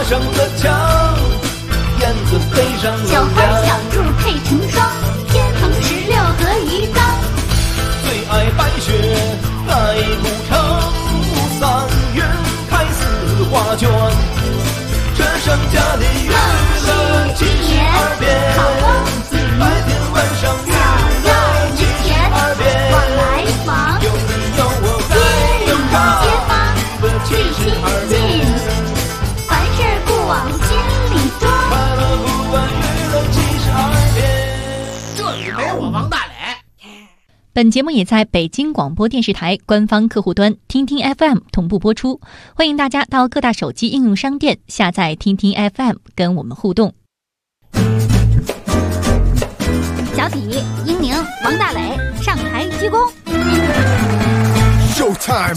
上的墙，燕子飞上楼小花梁。 小兔配成双，天蓬16和鱼缸。 最爱白雪盖古城，3月开4花卷。这上家里娱乐72变，白天晚上娱乐72变。 往来房， 有你有我街里在街坊最亲 72 近， 变。 凡事不往心里装。 快乐不管娱乐72变。 这里没我王大磊。 本节目也在北京广播电视台官方客户端听听 FM 同步播出，欢迎大家到各大手机应用商店下载听听 FM 跟我们互动。 小体、英宁、王大磊上台鞠躬。 Showtime。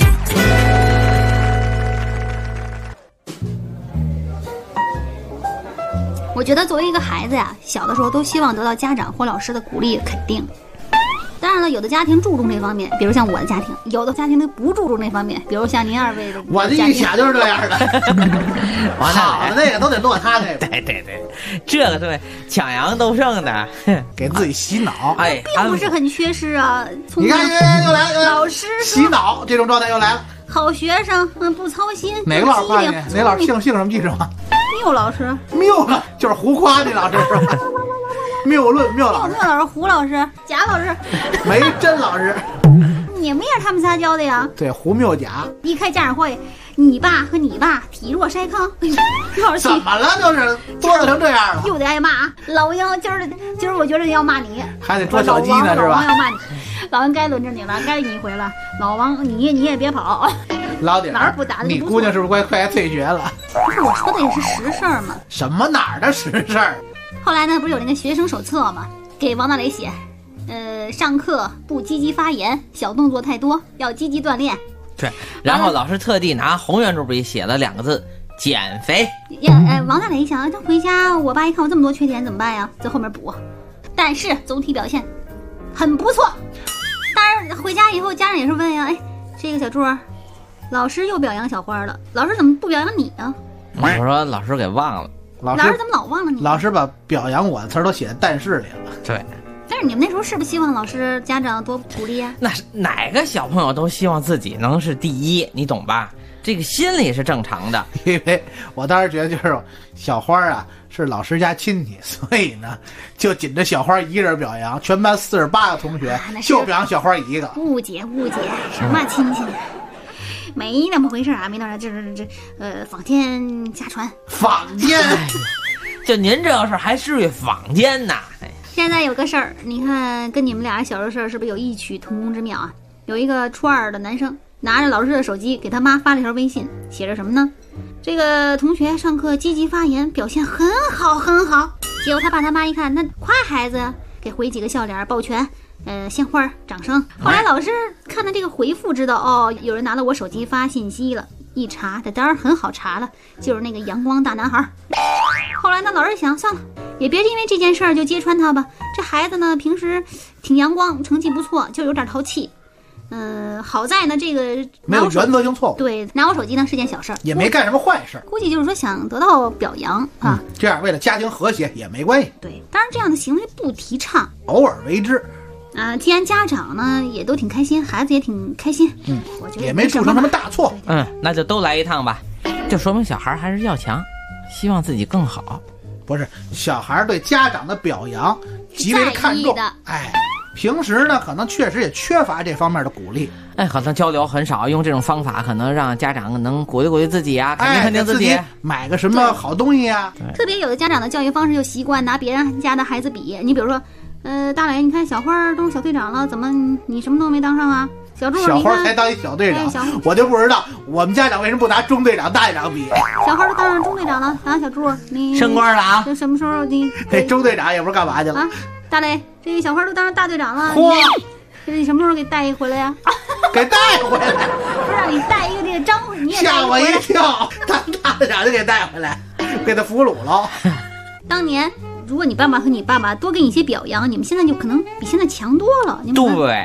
我觉得作为一个孩子呀，小的时候都希望得到家长或老师的鼓励肯定。当然了，有的家庭注重这方面，比如像我的家庭；有的家庭都不注重这方面，比如像您2位的。 我这一想就是这样的。好的那个都得落他那个。 对，这个对抢阳斗胜的， 给自己洗脑。 哎， 并不是很缺失啊。 你看又来了， 老师洗脑这种状态又来了。 好学生，不操心。 哪个老师夸你？哪老师姓什么记着吗？ 缪老师。 缪了，就是胡夸那老师是吧？谬论缪老师。 缪老师、胡老师、贾老师、 梅珍老师。 你们也是他们仨教的呀？ 对，胡缪贾。 一开家长会，你爸和你爸体弱筛糠，老师怎么了？就是哆嗦成这样了， 又得挨骂。老鹰今儿我觉得要骂你， 还得捉小鸡呢，是吧？ 老王要骂你，老王该轮着你了，该你一回了。老王，你也别跑。 老弟， 哪儿不打的？ 你姑娘是不是快退学了？ 不是，我说的也是实事儿嘛。 什么哪儿的实事儿？ 后来呢，不是有那个学生手册嘛，给王大雷写，上课不积极发言，小动作太多，要积极锻炼。 对，然后老师特地拿红圆珠笔写了2个字：减肥。 王大雷一想，这回家我爸一看我这么多缺点怎么办呀？在后面补，但是总体表现很不错。当然回家以后家长也是问呀，哎，这个小朱，老师又表扬小花了，老师怎么不表扬你呢？ 我说老师给忘了。 老师怎么老忘了你？ 老师把表扬我的词儿都写在但是里了。 对， 但是你们那时候是不是希望老师家长多鼓励呀？ 那是哪个小朋友都希望自己能是第一，你懂吧？这个心理是正常的。 因为我当时觉得就是小花啊是老师家亲戚，所以呢就紧着小花一人表扬，全班48个同学就表扬小花一个。 误解，什么亲戚呀？没那么回事啊，没那么坊间家传。 坊间， 就您这个事儿还至于坊间呐？ 现在有个事儿，你看跟你们俩小时候事儿是不是有异曲同工之妙啊？有一个初2的男生拿着老师的手机给他妈发了一条微信，写着什么呢？这个同学上课积极发言，表现很好很好。结果他爸他妈一看，那夸孩子，给回几个笑脸，抱拳。鲜花掌声。后来老师看到这个回复，知道哦，有人拿了我手机发信息了。一查，这当然很好查了，就是那个阳光大男孩。后来呢，老师想，算了，也别因为这件事儿就揭穿他吧。这孩子呢，平时挺阳光，成绩不错，就有点淘气。好在呢，这个没有原则性错误。 对，拿我手机呢是件小事儿， 也没干什么坏事， 估计就是说想得到表扬啊。 这样为了家庭和谐也没关系。 对，当然这样的行为不提倡， 偶尔为之。 既然家长呢也都挺开心，孩子也挺开心，我觉得也没铸成什么大错。 那就都来一趟吧，就说明小孩还是要强，希望自己更好。 不是，小孩对家长的表扬极为的看重，平时呢可能确实也缺乏这方面的鼓励， 好像交流很少，用这种方法可能让家长能鼓励鼓励自己啊，肯定自己买个什么好东西啊。 特别有的家长的教育方式就习惯拿别人家的孩子比，你比如说大磊，你看小花当小队长了，怎么你什么都没当上啊？小柱， 小花才当一小队长，我就不知道我们家长为什么不拿中队长、大队长比。 小花都当上中队长了啊，小柱你升官了啊？ 这什么时候你这中队长也不知道干嘛去了啊？大磊，这个小花都当上大队长了， 嚯！ 这你什么时候给带回来呀？ 给带回来， 不是让你带一个这个张，你也吓我一跳，当大队长就给带回来，给他俘虏了。 当年如果你爸爸和你爸爸多给你一些表扬，你们现在就可能比现在强多了。 对，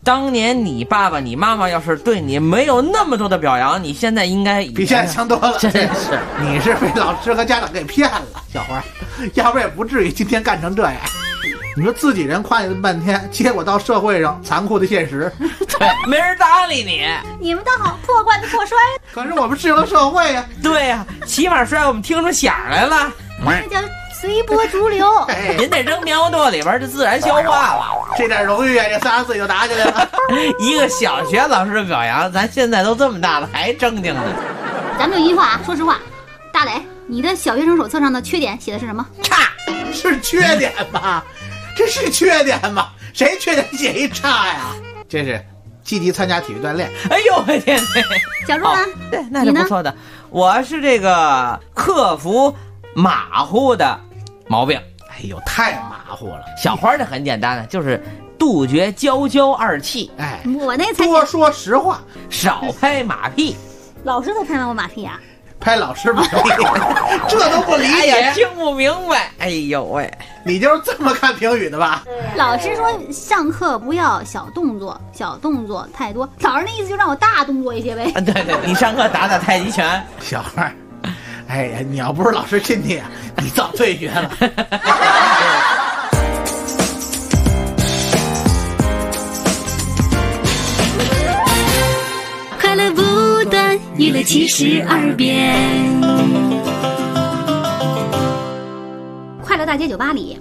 当年你爸爸、你妈妈要是对你没有那么多的表扬，你现在应该比现在强多了。 真是， 你是被老师和家长给骗了，小花，要不然也不至于今天干成这样。你说自己人夸你半天，结果到社会上残酷的现实， 对，没人搭理你。 你们倒好，破罐子破摔， 可是我们适应了社会呀。 对呀，起码摔我们听出响来了。 这叫随波逐流。 您得扔棉花垛里边，就自然消化了。 这点荣誉啊，这仨人自己就拿起来了。 一个小学老师的表扬，咱现在都这么大了还正经呢。 咱们就一句话啊，说实话，大磊，你的小学生手册上的缺点写的是什么？ 差， 是缺点吗？这是缺点吗？谁缺点写一差呀？这是积极参加体育锻炼。 哎呦我天！ 小猪呢？ 对，那是不错的。我是这个克服马虎的毛病。 哎呦，太马虎了。 小花这很简单的，就是杜绝娇娇二气。 哎， 我那才多说实话， 少拍马屁。 老师都拍完我马屁啊！ 拍老师马屁，这都不理解， 哎呀，听不明白。哎呦喂， 你就是这么看评语的吧？ 老师说上课不要小动作，小动作太多。老师那意思就让我大动作一些呗。 对对，你上课打太极拳。 小花，哎呀，你要不是老师亲戚啊，你早退学了。 快乐不断，娱乐72变。 快乐大街酒吧里，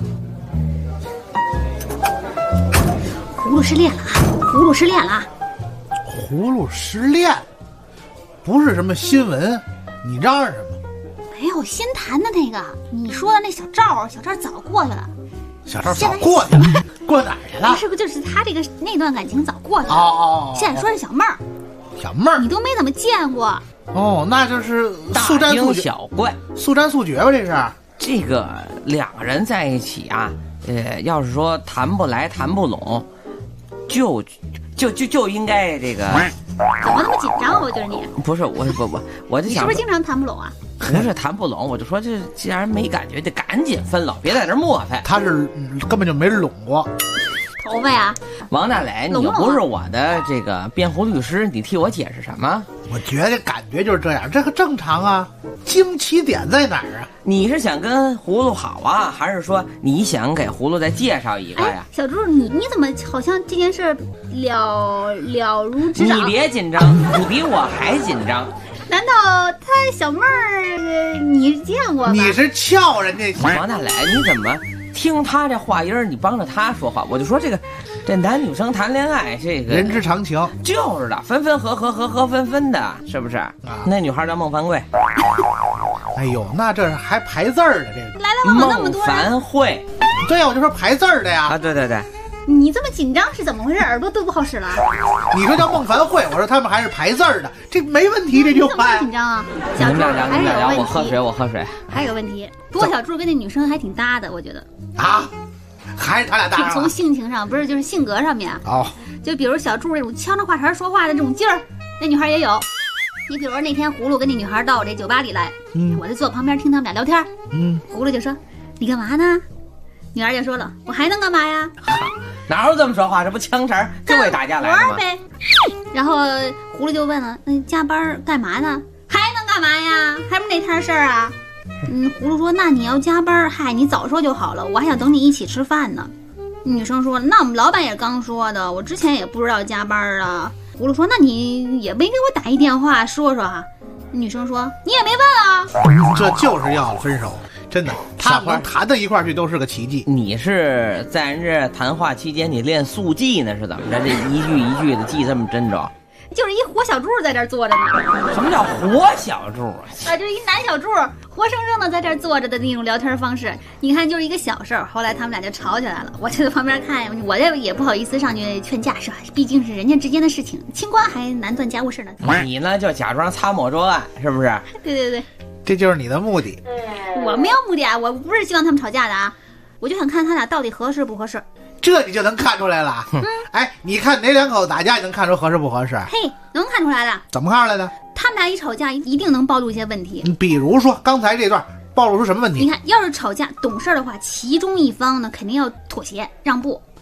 葫芦失恋了啊！葫芦失恋了啊！ 葫芦失恋，不是什么新闻，你嚷嚷什么？ 没有新谈的那个，你说的那小赵早过去了。 小赵早过去了，过哪儿去了？ 不是，就是他这个那段感情早过去了。 哦， 现在说是小妹儿， 小妹儿， 你都没怎么见过。 哦，那就是大速战速惊决， 小怪。 速战速决吧？这是。 这个两个人在一起啊，要是说谈不来、谈不拢，就应该这个。 怎么那么紧张？我觉得你不是我就想， 你是不是经常谈不拢啊？ 不是谈不拢，我就说这既然没感觉，得赶紧分了，别在这磨叽。 他是根本就没拢过。 头发呀， 王大磊，你又不是我的这个辩护律师，你替我解释什么？ 我觉得感觉就是这样，这个正常啊。惊奇点在哪儿啊？ 你是想跟葫芦好啊，还是说你想给葫芦再介绍一个呀？ 小猪，你怎么好像这件事了如指掌？ 你别紧张，你比我还紧张。 难道他小妹儿你见过吗？ 你是撬人家？ 王大磊，你怎么听他这话音儿，你帮着他说话？我就说这男女生谈恋爱，这个人之常情， 就是的，分分合合，合合分分的，是不是？那女孩叫孟凡贵。 哎呦，那这还排字儿的这个。 来来往往那么孟多人， 凡慧。 对呀，我就说排字儿的呀。 啊，对对对。 你这么紧张是怎么回事？耳朵都不好使了？ 你说叫孟凡慧，我说他们还是排字儿的，这没问题，这句你怎么话这么紧张啊？ 你们小猪还是俩聊，你们俩聊， 有问题。 我喝水，我喝水。 还有个问题，不过小猪跟那女生还挺搭的，我觉得。 啊，还是他俩搭上从了。 性情上，不是就是性格上面， 哦， 就比如小猪那种呛着话茬说话的这种劲儿，那女孩也有。你比如说那天葫芦跟那女孩到我这酒吧里来，我在坐旁边听他们俩聊天，葫芦就说：“你干嘛呢？”女孩就说了：“我还能干嘛呀？ 哪有这么说话？这不枪茬儿就为打架来的吗？ 玩呗。”然后葫芦就问了：“那加班干嘛呢？还能干嘛呀？还不那摊事儿啊？”葫芦说：“那你要加班，嗨，你早说就好了，我还想等你一起吃饭呢。”女生说：“那我们老板也刚说的，我之前也不知道加班啊。”葫芦说：“那你也没给我打一电话说说啊？”女生说：“你也没问啊。” 这就是要分手，真的，他们能谈到一块儿去都是个奇迹。 你是在人这谈话期间你练速记呢，是怎么着？这一句一句的记这么真着？ 就是一活小猪在这儿坐着呢。 什么叫活小猪啊？ 就是一男小猪活生生的在这儿坐着的那种聊天方式。你看，就是一个小事儿，后来他们俩就吵起来了。我就在旁边看，我这也不好意思上去劝架，是吧？毕竟是人家之间的事情，清官还难断家务事呢。 你呢就假装擦抹桌案，是不是？ 对对对， 这就是你的目的。 我没有目的啊，我不是希望他们吵架的啊，我就想看他俩到底合适不合适。 这你就能看出来了。哎，你看哪两口子打架，你能看出合适不合适？ 嘿，能看出来的。 怎么看出来的？ 他们俩一吵架，一定能暴露一些问题。 比如说刚才这段暴露出什么问题？ 你看，要是吵架懂事的话，其中一方呢肯定要妥协让步，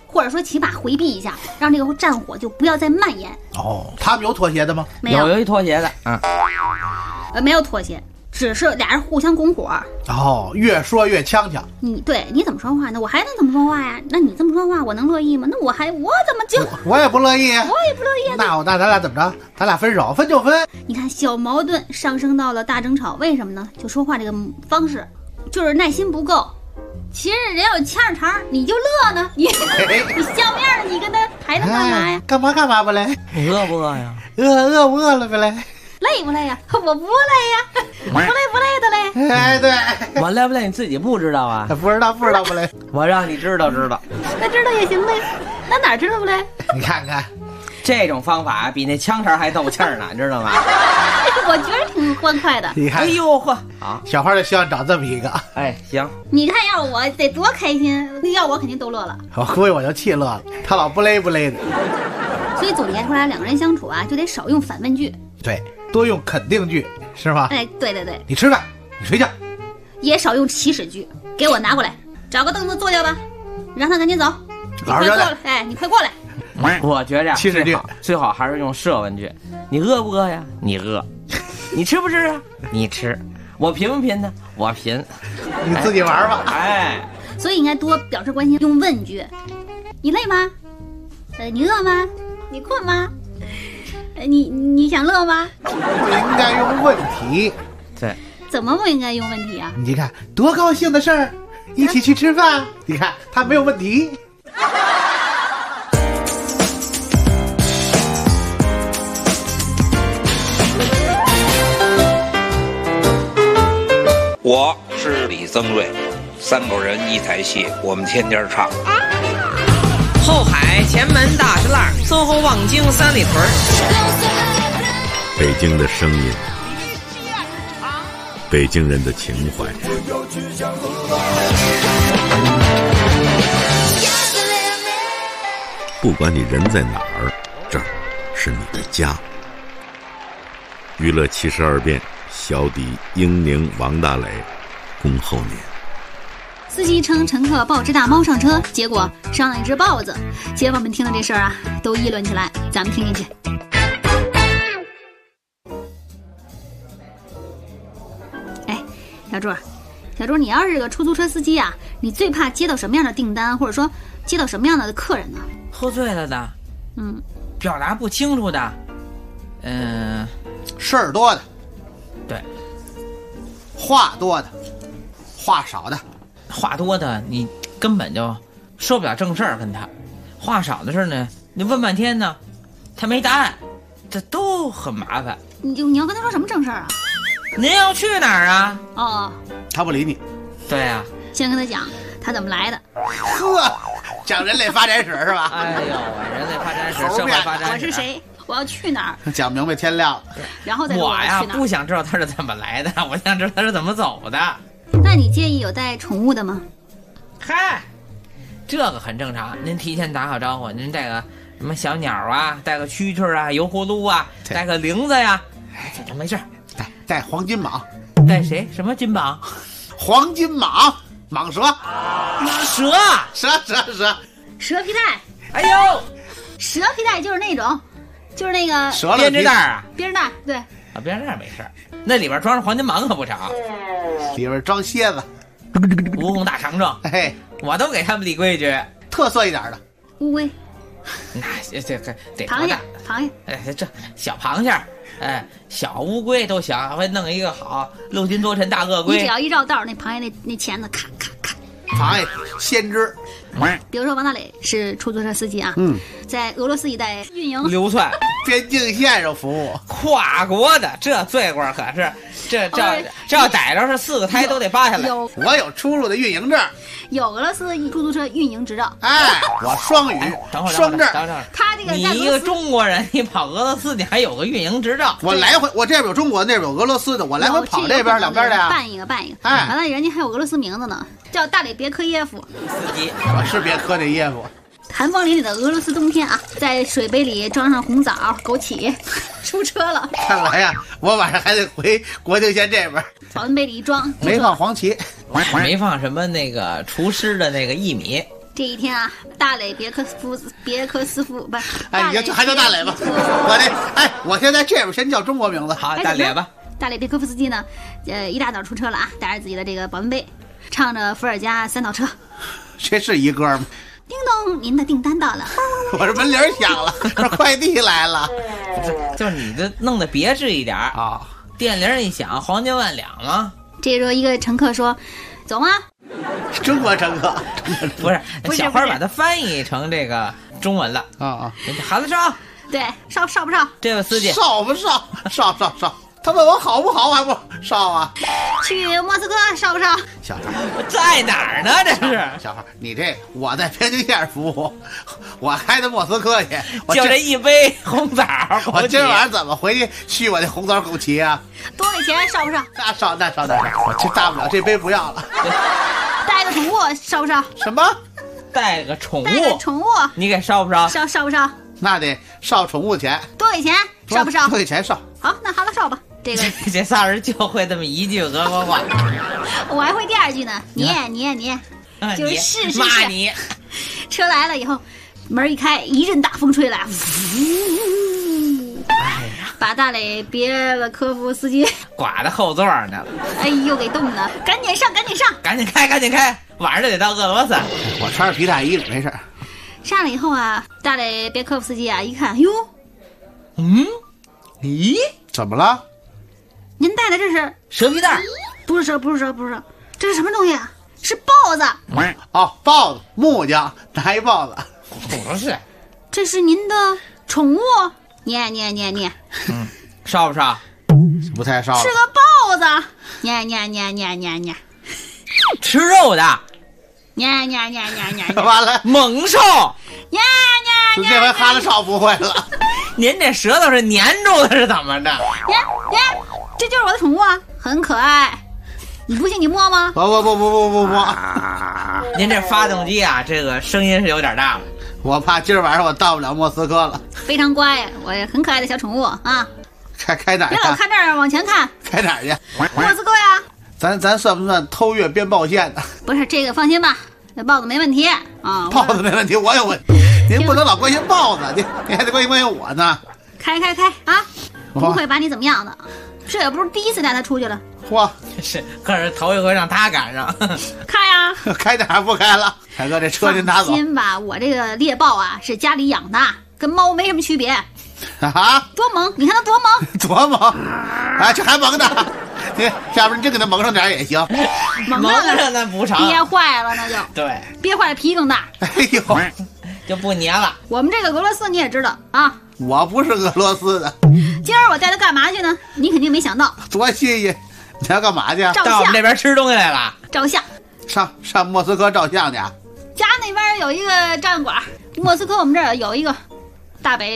或者说起码回避一下，让这个战火就不要再蔓延。 哦，他们有妥协的吗？ 没有， 有一妥协的啊， 没有妥协，只是俩人互相拱火。 哦，越说越呛呛。 你怎么说话呢？我还能怎么说话呀？那你这么说话，我能乐意吗？那我怎么就我也不乐意， 我也不乐意。 那咱俩怎么着？咱俩分手，分就分。 你看，小矛盾上升到了大争吵，为什么呢？就说话这个方式，就是耐心不够。其实人家有掐着茬，你就乐呢，你相面的，你跟他还能干嘛呀？ 干嘛不嘞？ 饿不饿呀？ 饿不饿了不嘞？ 累不累呀？我不累呀，不累的嘞。 哎，对， 我累不累你自己不知道啊？ 不知道不嘞？ 我让你知道。 那知道也行呗，那哪知道不嘞？ 你看看， 这种方法比那枪茬还斗气儿呢，你知道吗？ 我觉得挺欢快的。 你看， 哎呦呵，好， 小花就希望找这么一个。 哎，行， 你看要我得多开心，要我肯定都乐了。 我估计我就气乐了，他老不勒的。 所以总结出来，两个人相处啊，就得少用反问句， 对，多用肯定句，是吗？ 哎，对， 你吃饭，你睡觉， 也少用祈使句，给我拿过来，找个凳子坐下吧，让他赶紧走，你快过来，哎，你快过来。 我觉着祈使句最好还是用设问句。你饿不饿呀？你饿。你吃不吃啊？你吃。我贫不贫呢？我贫。 你自己玩吧。 哎， 所以应该多表示关心，用问句。你累吗？你饿吗？你困吗？你想乐吗？ 不应该用问题。 对。 怎么不应该用问题啊？ 你看多高兴的事儿，一起去吃饭。你看他没有问题。 我是李增瑞，三口人一台戏，我们天天唱。 后海、前门、大石栏、淞沪、望京、三里屯。 北京的声音，北京人的情怀。不管你人在哪儿，这儿是你的家。娱乐72变。小弟英宁王大磊，恭候您。 司机称乘客抱只大猫上车，结果伤了一只豹子。街坊们听了这事儿啊，都议论起来。咱们听进去。哎，小朱，你要是个出租车司机啊，你最怕接到什么样的订单，或者说接到什么样的客人呢？ 喝醉了的，表达不清楚的， 事儿多的。 对， 话多的，话少的， 话多的你根本就说不了正事儿，跟他话少的事呢，你问半天呢，他没答案，这都很麻烦。 你要跟他说什么正事儿啊？ 您要去哪儿啊？ 哦， 他不理你。 对呀， 先跟他讲他怎么来的。 呵，讲人类发展史是吧？ 哎呦，人类发展史，社会发展史。 我是谁？我要去哪儿？ 讲明白天亮了。 然后再说我呀， 去哪儿。 不想知道他是怎么来的，我想知道他是怎么走的。 那你介意有带宠物的吗？ 嗨，这个很正常。您提前打好招呼，您带个什么小鸟啊，带个蛐蛐啊，油葫芦啊，带个铃子呀，这都没事。 带黄金蟒。 带谁？什么金蟒？ 黄金蟒，蟒蛇。 蛇皮带。 哎呦， 蛇皮带就是那种。就是那个编织袋啊， 编织袋，对啊， 编织袋没事，那里边装着黄金蟒可不少， 里边装蝎子， 蜈蚣、大长虫， 嘿， 我都给他们立规矩， 特色一点的乌龟， 那这个得螃蟹， 哎，这小螃蟹，哎，小乌龟都行，会弄一个好6斤多沉大鳄龟， 你只要一绕道，那螃蟹那钳子咔咔咔， 螃蟹先知。 比如说王大磊是出租车司机啊，在俄罗斯一带运营流窜边境线上服务， 跨国的这罪过可是这要逮着是4个胎都得扒下来。 我有出入的运营证， 有俄罗斯出租车运营执照。 哎，我双语，双证。 他这个你一个中国人，你跑俄罗斯，你还有个运营执照。 我来回，我这边有中国，那边有俄罗斯的，我来回跑这边两边的呀。 办一个。 哎， 完了，人家还有俄罗斯名字呢，叫大里别科耶夫司机。 我是别科这耶夫。 寒风凛凛的俄罗斯冬天啊，在水杯里装上红枣、枸杞，出车了。 看来呀，我晚上还得回国境线这边。 保温杯里一装， 没放黄芪， 没放什么那个厨师的那个薏米。 这一天啊，大磊别克斯夫不， 哎，你就还叫大磊吧。我现在这边先叫中国名字。 好，大磊吧。 大磊别克夫斯基呢，一大早出车了啊，带着自己的这个保温杯，唱着伏尔加三岛车。 这是一歌吗？ 叮咚，您的订单到了。 我这门铃响了，这快递来了。 就是你这弄得别致一点啊！电铃一响，黄金万两吗？ 这时候一个乘客说：“走吗？” 中国乘客不是小花把它翻译成这个中文了啊！ 孩子少， 对，少不少？ 这位司机少不少？少。他问我好不好，还不少啊？ 去莫斯科少不少？ 小孩在哪儿呢？这是小孩，你这我在边境线服务，我开的莫斯科去， 就这一杯红枣。 我今晚上怎么回去续我那红枣枸杞啊？ 多给钱少不少？ 那少，我这大不了这杯不要了。 带个宠物少不少？ 什么？ 带个宠物？你给少不少？ 少不少？ 那得少宠物钱。 多给钱少不少？ 多给钱少。 好，那好了少吧。 这仨人就会这么一句俄国话， 我还会第二句呢。你，就是是骂你。 车来了以后，门一开，一阵大风吹来，把大磊别了科夫斯基挂在后座呢。 哎呦，给冻的，赶紧上， 赶紧开，晚上就得到俄罗斯。 我穿着皮大衣没事。 上了以后啊，大磊别科夫斯基啊，一看，哟， 咦，怎么了？ 您带的这是蛇皮袋？ 不是，这是什么东西啊？是豹子。 哦，豹子，木匠拿一豹子。 不是， 这是您的宠物。念， 少不少？ 不太少了。 是个豹子。念， 吃肉的。 念， 完了， 猛兽。 念， 这回哈了少不会了。 您这舌头是粘住的，是怎么着？ 这就是我的宠物啊，很可爱。你不信你摸吗？ 不摸。 您这发动机啊，这个声音是有点大了。 我怕今儿晚上我到不了莫斯科了。 非常乖，我很可爱的小宠物啊。 开哪儿去？ 别老看这儿，往前看。 开哪儿去？ 莫斯科呀。 咱算不算偷越边报线呢？ 不是，这个放心吧，那豹子没问题啊。 豹子没问题，我有问题。您不能老关心豹子，你还得关心我呢。 开啊！不会把你怎么样的。这也不是第一次带他出去了。 嚯， 是，可是头一回让他赶上。 开呀！ 开哪儿不开了？凯哥，这车您拿走。 放心吧，我这个猎豹啊是家里养的，跟猫没什么区别。 啊？ 多萌！你看它多萌！ 多萌！啊，这还萌呢！你要不你真给它蒙上点也行。 蒙上那不成， 憋坏了那就。 对， 憋坏了皮更大。 哎呦， 就不粘了。 我们这个俄罗斯你也知道啊。 我不是俄罗斯的。 今儿我带他干嘛去呢？你肯定没想到。 多新鲜！你要干嘛去？ 到我们这边吃东西来了。 照相。 上莫斯科照相去。 家那边有一个照相馆，莫斯科我们这儿有一个大楼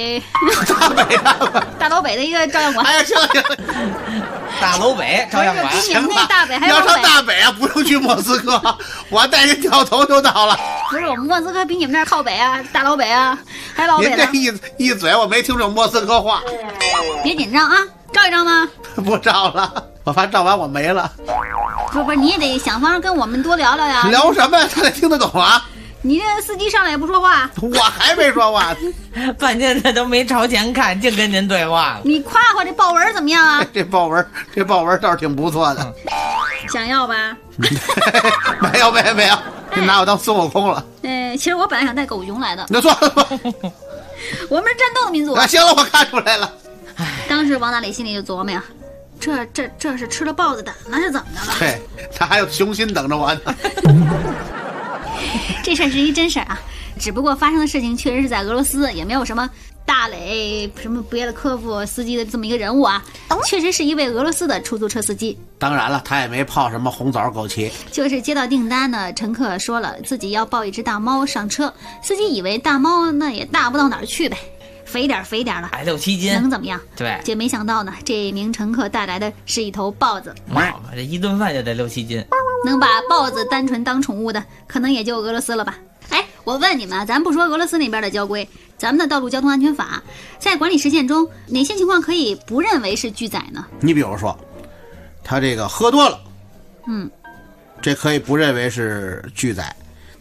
北的一个照相馆。 哎呀，行， 大楼北照相馆。 比你们那大北还要上大北啊，不用去莫斯科，我带您掉头就到了。 不是，我们莫斯科比你们那儿靠北啊，大老北啊，还老北呢。 您这一嘴我没听懂莫斯科话。 别紧张啊，照一张吗？ 不照了，我怕照完我没了。 不是，你也得想方跟我们多聊聊呀。 聊什么呀？他得听得懂啊。 你这司机上来也不说话。 我还没说话， 半天他都没朝前看，净跟您对话了。 你夸夸这豹纹怎么样啊？ 这豹纹倒是挺不错的。 想要吧？ 没有，你拿我当孙悟空了。 其实我本来想带狗熊来的。 那算了吧。 我们是战斗的民族。 行了，我看出来了。 当时王大磊心里就琢磨呀，这是吃了豹子胆了是怎么的了？ 对，他还有雄心等着我呢。 这事儿是一真事儿啊，只不过发生的事情确实是在俄罗斯，也没有什么大磊什么别了科夫司机的这么一个人物啊，确实是一位俄罗斯的出租车司机。 当然了，他也没泡什么红枣枸杞。 就是接到订单呢，乘客说了自己要抱一只大猫上车，司机以为大猫那也大不到哪儿去呗，肥点了 ，6、7斤能怎么样？ 对， 就没想到呢，这名乘客带来的是一头豹子。 这一顿饭就得6、7斤。 能把豹子单纯当宠物的，可能也就俄罗斯了吧。哎，我问你们，咱不说俄罗斯那边的交规，咱们的道路交通安全法在管理实践中，哪些情况可以不认为是拒载呢？ 你比如说，他这个喝多了，这可以不认为是拒载。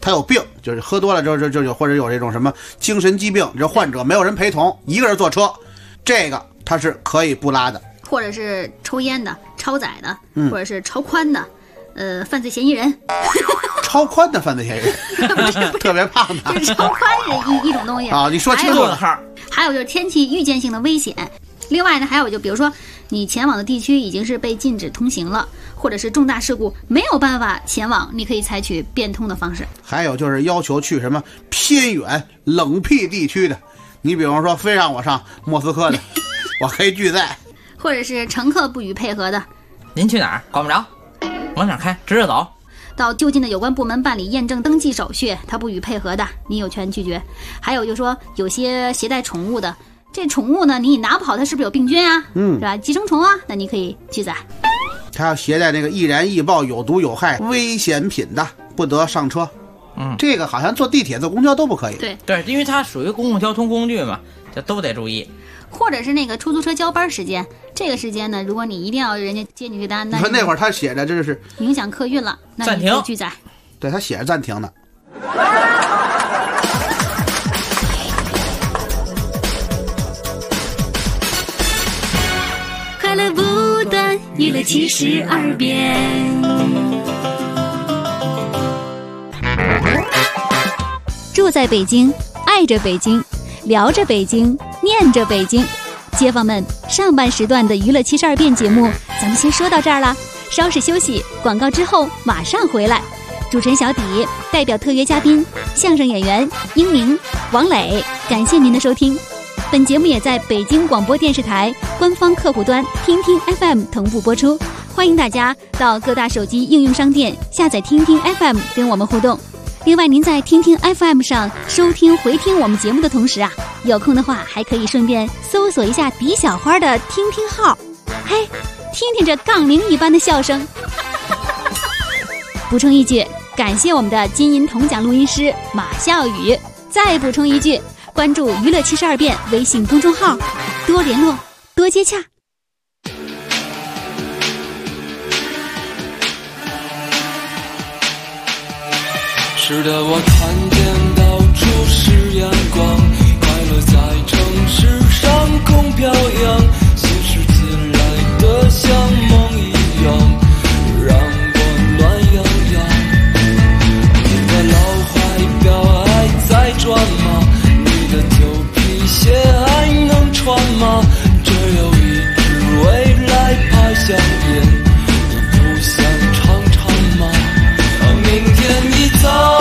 他有病，就是喝多了之后就或者有这种什么精神疾病，这患者没有人陪同，一个人坐车，这个他是可以不拉的。 或者是抽烟的、超载的，或者是超宽的，犯罪嫌疑人。 超宽的犯罪嫌疑人， 不是特别胖的， 就是超宽是一种东西啊。你说清楚了。 还有就是天气预见性的危险。另外呢，还有就比如说你前往的地区已经是被禁止通行了，或者是重大事故没有办法前往，你可以采取变通的方式。 还有就是要求去什么偏远冷僻地区的，你比方说非让我上莫斯科的，我可以拒载。 或者是乘客不予配合的， 您去哪儿？管不着，往哪儿开？直着走。 到就近的有关部门办理验证登记手续，他不予配合的，你有权拒绝。还有就是说，有些携带宠物的，这宠物呢，你拿不好它是不是有病菌啊？是吧？寄生虫啊，那你可以拒载。 他要携带那个易燃易爆、有毒有害、危险品的，不得上车。这个好像坐地铁、坐公交都不可以。 对，因为它属于公共交通工具嘛，这都得注意。 或者是那个出租车交班时间，这个时间呢，如果你一定要人家接你这单， 你说那会儿他写的这是影响客运了，那你可以拒载。 对，他写着暂停的。 快乐不断，娱乐72变。 住在北京，爱着北京，聊着北京，念着北京。街坊们，上半时段的娱乐72变节目咱们先说到这儿了，稍事休息，广告之后马上回来。主持人小底代表特约嘉宾相声演员英宁、王磊，感谢您的收听。本节目也在北京广播电视台官方客户端听听 FM 同步播出，欢迎大家到各大手机应用商店下载听听 FM 跟我们互动。另外，您在听听 FM 上收听回听我们节目的同时啊，有空的话还可以顺便搜索一下狄小花的听听号，嘿，听听这杠铃一般的笑声。补充一句，感谢我们的金银铜奖录音师马笑宇。再补充一句，关注娱乐72变微信公众号，多联络，多接洽。 是的，我看见到处是阳光，快乐在城市上空飘扬，心是自来的像梦一样，让我暖洋洋。你的老怀表还在转吗？你的旧皮鞋还能穿吗？只有一支未来牌香烟，你不想尝尝吗？明天一早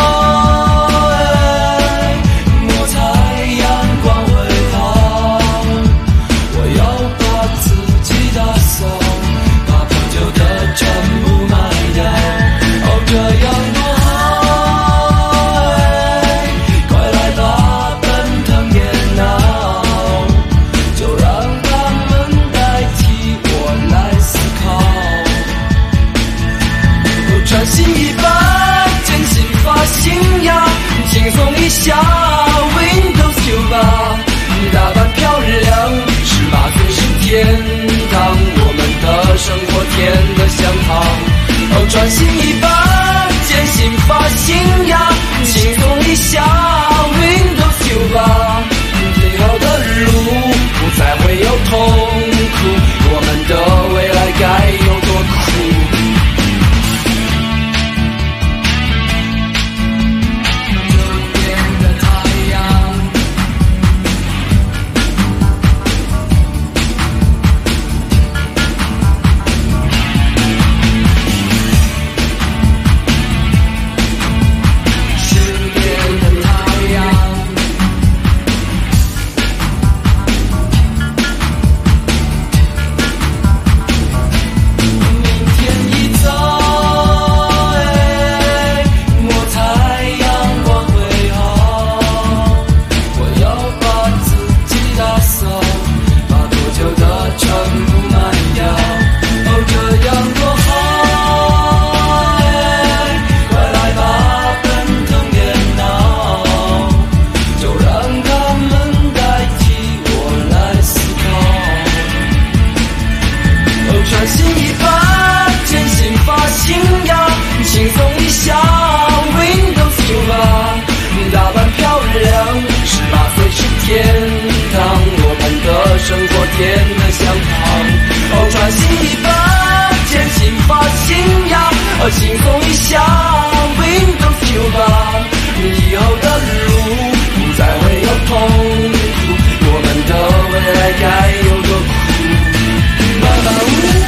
下 Windows 9吧，打扮漂亮18岁是天堂，我们的生活甜得像糖。哦，专心一把，坚信发信呀，轻松一下 Windows 9吧，最好的路不再会有痛苦，我们的未来该有多酷。 心一把，坚信把信仰，轻松一下 Windows 9吧，以后的路不再会有痛苦，我们的未来该有多酷，妈妈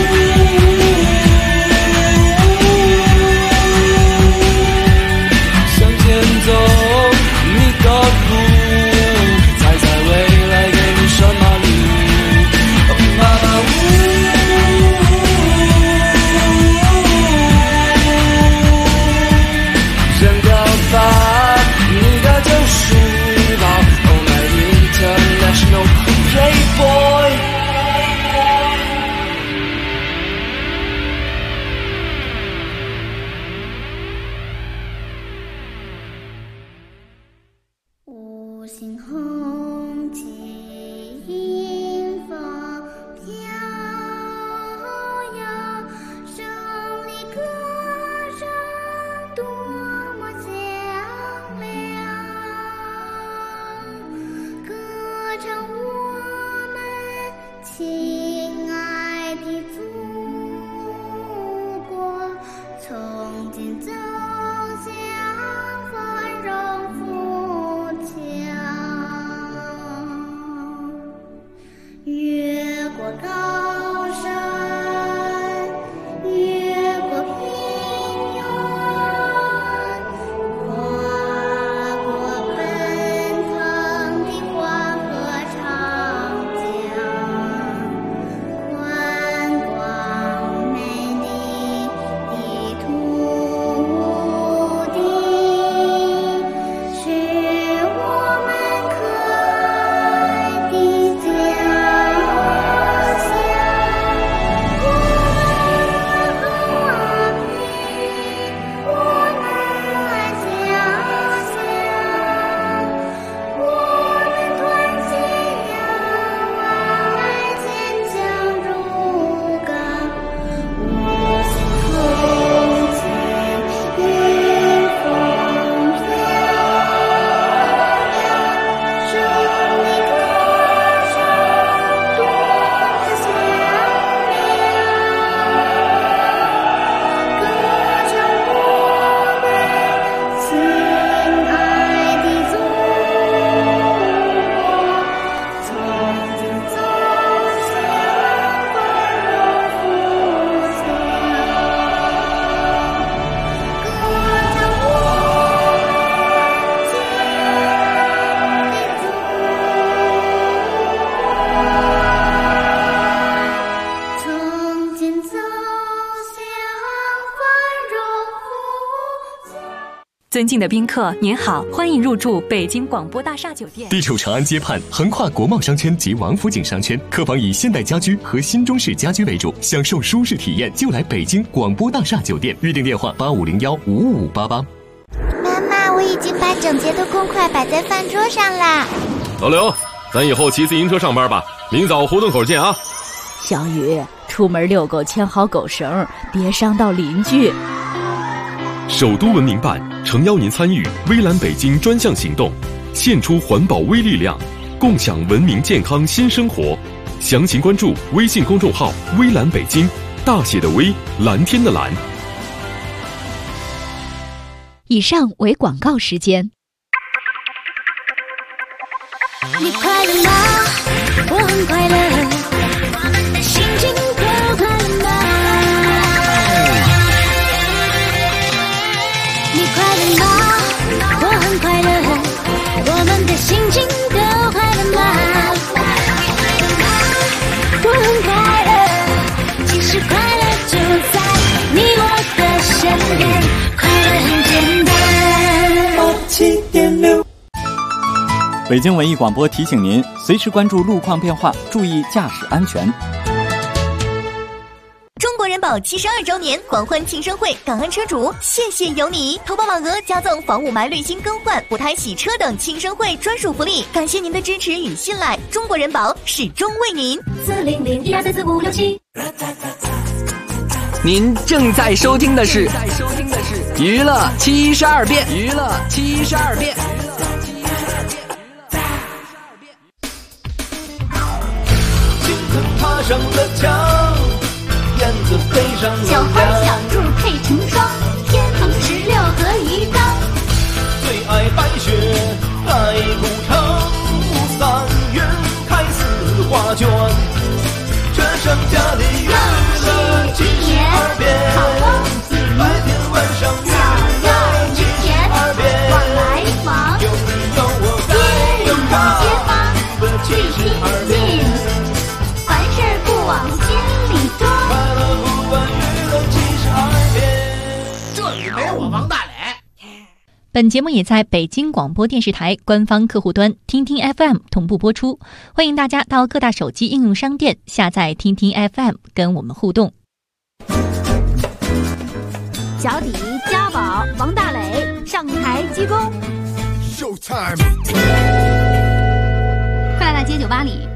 尊敬的宾客，您好，欢迎入住北京广播大厦酒店。 地处长安街畔，横跨国贸商圈及王府井商圈，客房以现代家居和新中式家居为主，享受舒适体验就来北京广播大厦酒店。预订电话8501-55588。 妈妈，我已经把整洁的公筷摆在饭桌上啦。 老刘，咱以后骑自行车上班吧，明早胡同口见啊。 小雨，出门遛狗牵好狗绳，别伤到邻居。 首都文明办诚邀您参与微蓝北京专项行动，献出环保微力量，共享文明健康新生活。详情关注微信公众号微蓝北京，大写的微，蓝天的蓝。 以上为广告时间。 你快乐吗？我很快乐，心情多快乐吗？你快乐吗？我很快乐，我们的心情都快乐吗？我很快乐，其实快乐就在你我的身边，快乐很简单。 北京文艺广播提醒您，随时关注路况变化，注意驾驶安全。 中国人保72周年狂欢庆生会，感恩车主，谢谢有你！投保网额加赠防雾霾滤芯更换、补胎洗车等庆生会专属福利，感谢您的支持与信赖，中国人保始终为您。400-1234567。 您正在收听的是娱乐72变，娱乐72变。 爬上了墙。 小花小兔配成双，天蓬16和鱼缸。 最爱白雪盖古城，3月开4画卷，这盛家的娱乐72变，白天晚上娱乐72变， 往来往， 有你有我街里街坊最亲近，凡事不往心里装。 快乐不问娱乐72变， 这里没我王大磊。 本节目也在北京广播电视台官方客户端听听 FM 同步播出，欢迎大家到各大手机应用商店下载听听 FM 跟我们互动。 脚底家宝王大磊上台鞠躬。 Showtime！ 快来街酒吧里。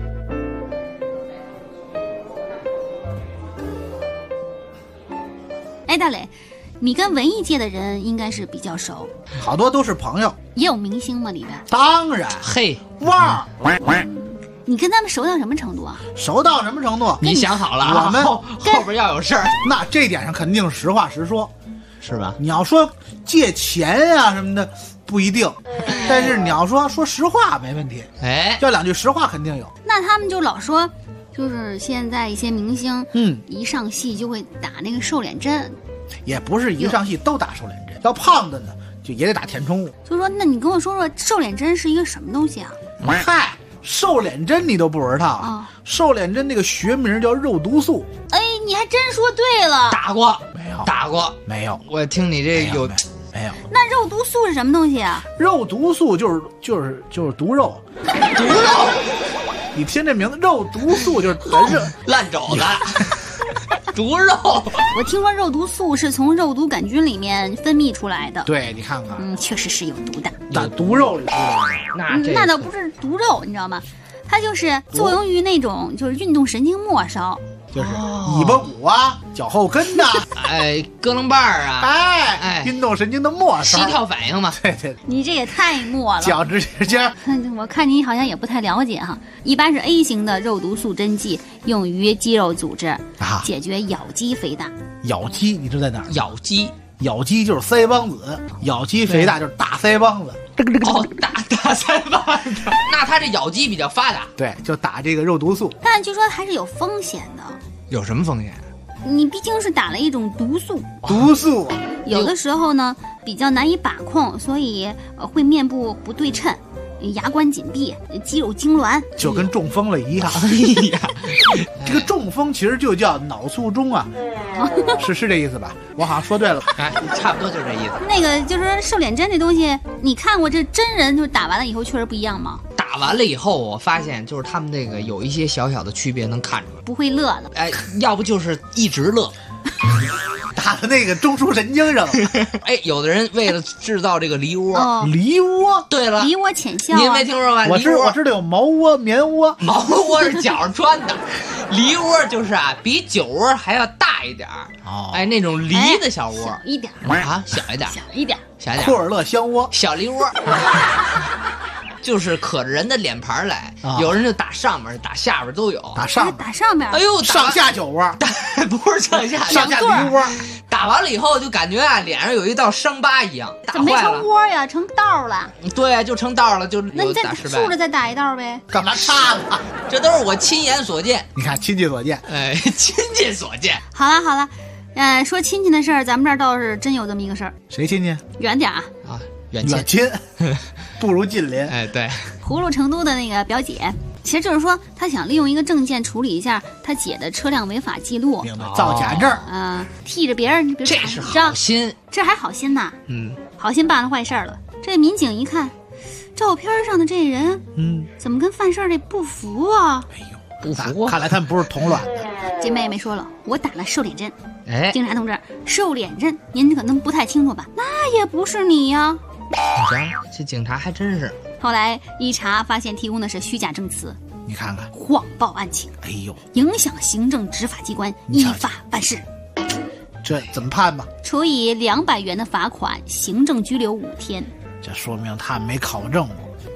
哎，大磊，你跟文艺界的人应该是比较熟， 好多都是朋友。 也有明星吗？里边？ 当然， 嘿， 旺儿， 你跟他们熟到什么程度啊？ 熟到什么程度？ 你想好了啊？ 我们后边要有事儿， 那这点上肯定是实话实说， 是吧？ 你要说借钱呀什么的不一定，但是你要说实话没问题。 哎， 要2句实话肯定有。 那他们就老说，就是现在一些明星，一上戏就会打那个瘦脸针。 也不是一上戏都打瘦脸针，要胖的呢就也得打填充物。 就说那你跟我说说瘦脸针是一个什么东西啊？ 嗨，瘦脸针你都不知道啊？瘦脸针那个学名叫肉毒素。 哎，你还真说对了。 打过没有？ 打过没有？ 我听你这有没有？ 那肉毒素是什么东西啊？ 肉毒素就是毒肉。 毒肉？ 你听这名字，肉毒素就是烂肘子。毒肉， 我听说肉毒素是从肉毒杆菌里面分泌出来的。 对，你看看， 确实是有毒的。 打毒肉里出来的， 那倒不是毒肉，你知道吗？它就是作用于那种就是运动神经末梢， 就是尾巴骨啊、脚后跟呐， 哎，胳楞瓣儿啊， 哎，运动神经的末梢， 膝跳反应嘛。 对， 你这也太末了。 脚趾尖， 我看你好像也不太了解哈。一般是 A 型的肉毒素针剂用于肌肉组织，解决咬肌肥大。 咬肌你知道在哪儿？ 咬肌就是腮帮子，咬肌肥大就是大腮帮子。 哦，大腮帮子，那他这咬肌比较发达。 对，就打这个肉毒素。 但据说还是有风险的。 有什么风险？ 你毕竟是打了一种毒素。 毒素有的时候呢比较难以把控，所以会面部不对称。牙关紧闭，肌肉痉挛， 就跟中风了一样。哎呀，这个中风其实就叫脑卒中啊，是这意思吧？我好像说对了， 哎，差不多就是这意思。 那个就是瘦脸针这东西，你看过这真人就打完了以后确实不一样吗？ 打完了以后，我发现就是他们那个有一些小小的区别能看出来， 不会乐的。 哎，要不就是一直乐。 打的那个中枢神经上， 哎，有的人为了制造这个梨窝， 梨窝， 对了， 梨窝浅笑， 您没听说吧？ 我知道有毛窝、棉窝， 毛窝是脚上穿的，梨窝就是比酒窝还要大一点儿，哎，那种梨的小窝， 小一点啊，小一点， 小一点， 库尔勒香窝， 小梨窝。就是可着人的脸盘来，有人就打上面，打下边都有。 打上面， 哎呦， 上下酒窝， 不是上下梨窝。 打完了以后就感觉啊，脸上有一道伤疤一样，打坏了。 怎么没成窝呀？成道了。 对，就成道了，就那你再竖着再打一道呗。 干嘛插呢？ 这都是我亲眼所见。 你看，亲戚所见， 哎，亲戚所见。 好了，说亲戚的事儿，咱们这儿倒是真有这么一个事儿。 谁亲戚？ 远点啊！ 远亲不如近邻。 哎，对， 葫芦成都的那个表姐，其实就是说他想利用一个证件处理一下他姐的车辆违法记录， 明白？造假证替着别人， 这是好心， 这还好心呐。好心办了坏事了。这民警一看，照片上的这人，怎么跟犯事儿这不符啊？ 哎呦，不服！看来他们不是同卵的。 这妹妹说了，我打了瘦脸针。 哎， 警察同志，瘦脸针您可能不太清楚吧？那也不是你呀。 这警察还真是。 后来一查，发现提供的是虚假证词。 你看看， 谎报案情， 哎呦， 影响行政执法机关依法办事。 这怎么判吧？ 处以200元的罚款，行政拘留5天。 这说明他没考证过。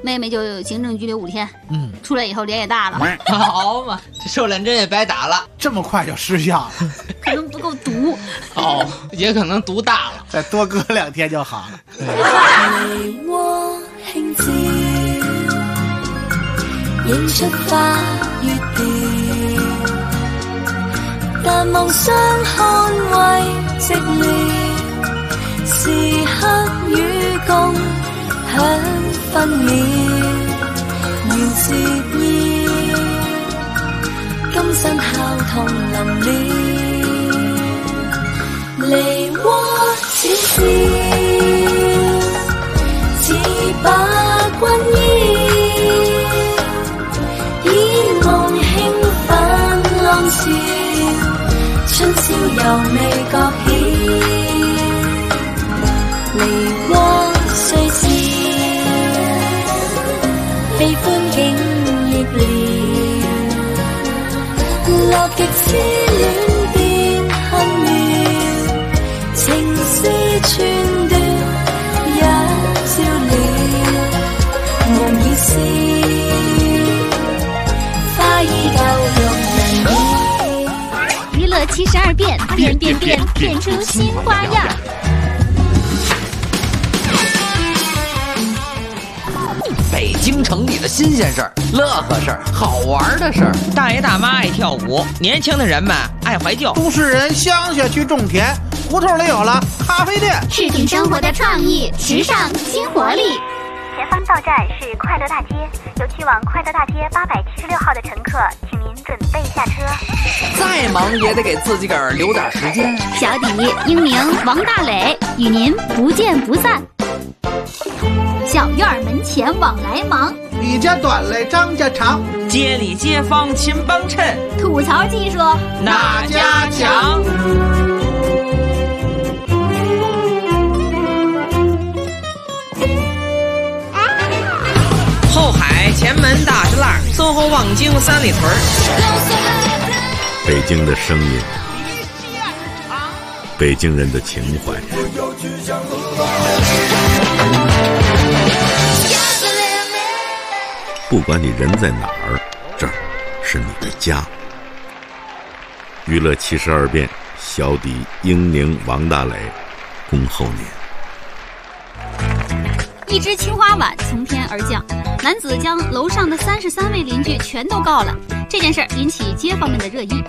妹妹就行政拘留5天。出来以后脸也大了。 好嘛，这瘦脸针也白打了， 这么快就失效了？ 可能不够毒。 哦，也可能毒大了， 再多隔2天就好了。 梨渦輕照，映出花月調，但望相看為寂寥，時刻與共享分秒，遙接意，今生孝同臨了，梨渦似笑，似把君衣，煙夢輕泛浪潮，春宵猶未覺曉，梨渦雖笑，悲歡景亦了，樂極痴戀變恨妙，情絲寸斷也照了，夢已消，花依舊容人了。 娱乐72变，变变变，变出新花样。 北京城里的新鲜事儿、乐呵事儿、好玩的事儿， 大爷大妈爱跳舞，年轻的人们爱怀旧， 都市人乡下去种田，胡同里有了咖啡店， 市井生活的创意、时尚、新活力。 前方到站是快乐大街，有去往快乐大街876号的乘客，请您准备下车。 再忙也得给自己个儿留点时间。 小底、英宁、王大磊与您不见不散。小院门前往来忙， 李家短嘞张家长， 街里街坊勤帮衬， 吐槽技术哪家强？后海前门大栅栏，SOHO望京3里屯。 北京的声音，北京人的情怀。不管你人在哪儿，这儿是你的家。娱乐72变，小底、英宁、王大磊，恭候您。 一只青花碗从天而降，男子将楼上的33位邻居全都告了。这件事儿引起街坊们的热议。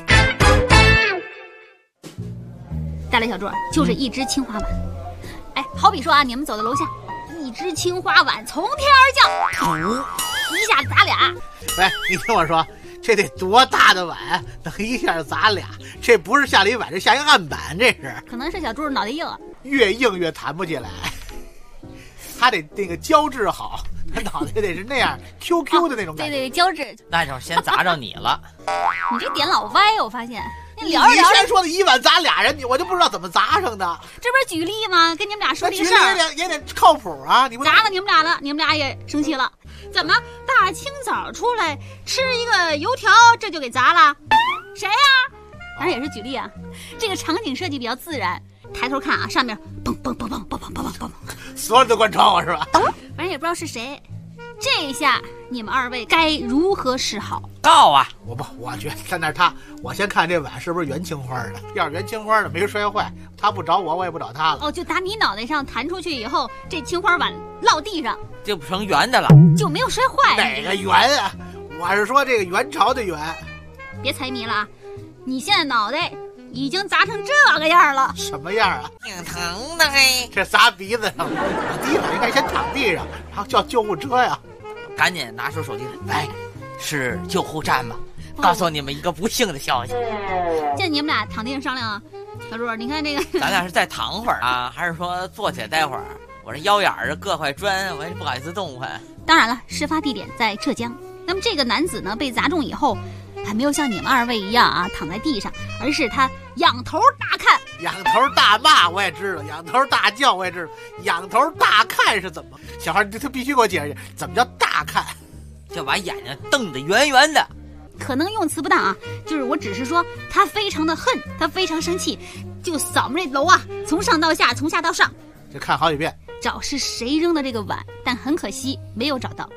大磊小柱，就是一只青花碗。哎，好比说啊，你们走到楼下，一只青花碗从天而降，一下砸俩。 喂，你听我说，这得多大的碗能一下砸俩？这不是下了一碗，这下一案板，这是。 可能是小柱脑袋硬啊， 越硬越弹不起来。他得那个胶质好，他脑袋得是那样 QQ 的那种感觉。 对，胶质。 那就先砸着你了。 你这点老歪，我发现。你聊着聊着， 你先说的一碗砸俩人，我就不知道怎么砸上的。 这不是举例吗？跟你们俩说这个事儿，也得靠谱啊！你不砸了你们俩了，你们俩也生气了。怎么大清早出来吃一个油条，这就给砸了？谁呀？当然也是举例啊。这个场景设计比较自然。抬头看啊，上面砰砰砰砰砰砰砰砰， 所有人都关窗户是吧？ 反正也不知道是谁。这一下你们2位该如何是好？ 告啊！ 我觉得在那他，我先看这碗是不是元青花的。要是元青花的没摔坏，他不找我，我也不找他了。 哦，就打你脑袋上弹出去以后，这青花碗落地上， 就不成圆的了， 就没有摔坏。 哪个圆啊？我是说这个元朝的元。 别猜谜了啊！你现在脑袋已经砸成这个样了。 什么样啊？ 挺疼的嘿！ 这砸鼻子上了。我第一反应该先躺地上，然后叫救护车呀。 赶紧拿出手机来，哎，是救护站吗？告诉你们一个不幸的消息。 这你们俩躺地上商量啊。小柱，你看这个， 咱俩是再躺会儿啊，还是说坐起来待会儿？我这腰眼儿硌块砖，我也不好意思动弹。 当然了，事发地点在浙江。那么这个男子呢，被砸中以后，还没有像你们2位一样啊躺在地上，而是他仰头大看， 仰头大骂我也知道，仰头大叫我也知道，仰头大看是怎么？小孩他必须给我解释怎么叫大看， 就把眼睛瞪得圆圆的。 可能用词不当啊，就是我只是说他非常的恨，他非常生气，就扫描这楼啊，从上到下，从下到上， 就看好几遍， 找是谁扔的这个碗，但很可惜没有找到。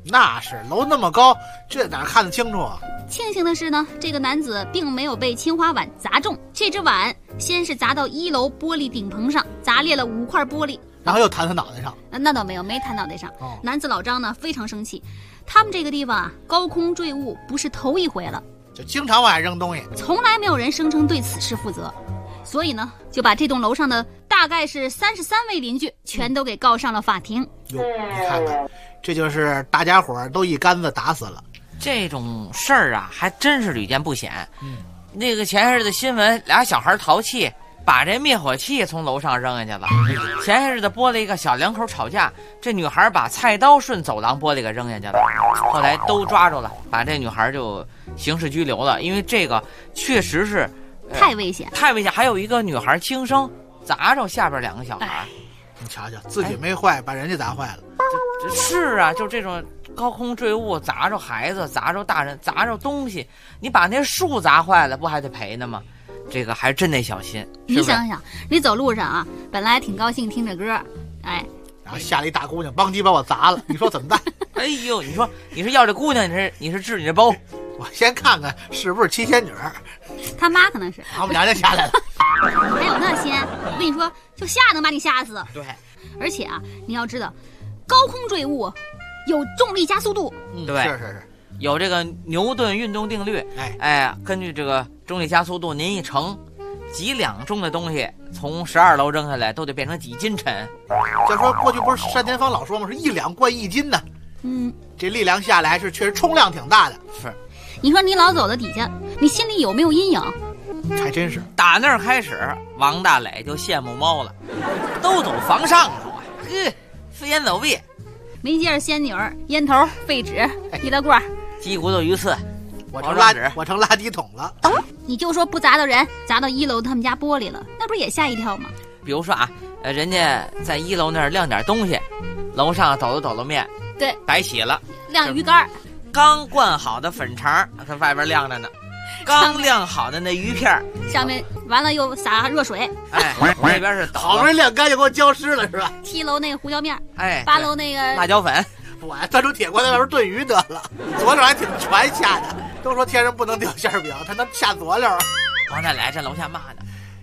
那是楼那么高，这哪看得清楚啊？ 庆幸的是呢，这个男子并没有被青花碗砸中，这只碗先是砸到1楼玻璃顶棚上，砸裂了5块玻璃， 然后又弹他脑袋上。 那倒没有，没弹脑袋上。男子老张呢非常生气，他们这个地方啊，高空坠物不是头一回了， 就经常往外扔东西， 从来没有人声称对此事负责，所以呢，就把这栋楼上的大概是33位邻居全都给告上了法庭。 哟，你看看，这就是大家伙都一竿子打死了。 这种事儿啊，还真是屡见不鲜。那个前些日子新闻，俩小孩淘气，把这灭火器从楼上扔下去了。前些日子播了一个小两口吵架，这女孩把菜刀顺走廊玻璃给扔下去了，后来都抓住了，把这女孩就刑事拘留了，因为这个确实是。 太危险， 太危险！还有一个女孩轻生砸着下边2个小孩， 你瞧瞧，自己没坏，把人家砸坏了。 是啊，就这种高空坠物砸着孩子，砸着大人，砸着东西，你把那树砸坏了，不还得赔呢吗？这个还真得小心。 你想想，你走路上啊，本来挺高兴听着歌，哎， 然后下来一大姑娘，邦叽把我砸了，你说怎么办？ 哎呦，你说你是要这姑娘，你是治你这包？ 我先看看是不是七仙女， 他妈可能是。 我们娘就下来了。 还有那仙，我跟你说，就吓能把你吓死。 对， 而且啊，你要知道，高空坠物有重力加速度。 对， 是， 有这个牛顿运动定律。哎，根据这个重力加速度，您一乘，几两重的东西从12楼扔下来，都得变成几斤沉。 就说过去不是单田芳老说吗？是1两灌1斤呢。这力量下来是确实冲量挺大的。 是。 你说你老走到底下，你心里有没有阴影？ 还真是。 打那儿开始，王大磊就羡慕猫了，都走房上头啊，飞檐走壁， 没见着仙女儿，烟头、废纸、易拉罐、 鸡骨头、鱼刺， 我成垃圾桶了。 你就说不砸到人，砸到1楼他们家玻璃了，那不是也吓一跳吗？ 比如说啊，人家在1楼那儿晾点东西，楼上抖了面， 对， 白起了， 晾鱼竿。 刚灌好的粉肠在外边晾着呢，刚晾好的那鱼片上面完了又洒热水， 哎，那边是好不容易晾干净给我浇湿了是吧 ？7楼那个胡椒面， 哎 ，8楼那个辣椒粉， 我钻出铁锅在外边炖鱼得了。佐料还挺全下的，都说天上不能掉馅饼，他能下佐料。 王大来这楼下骂呢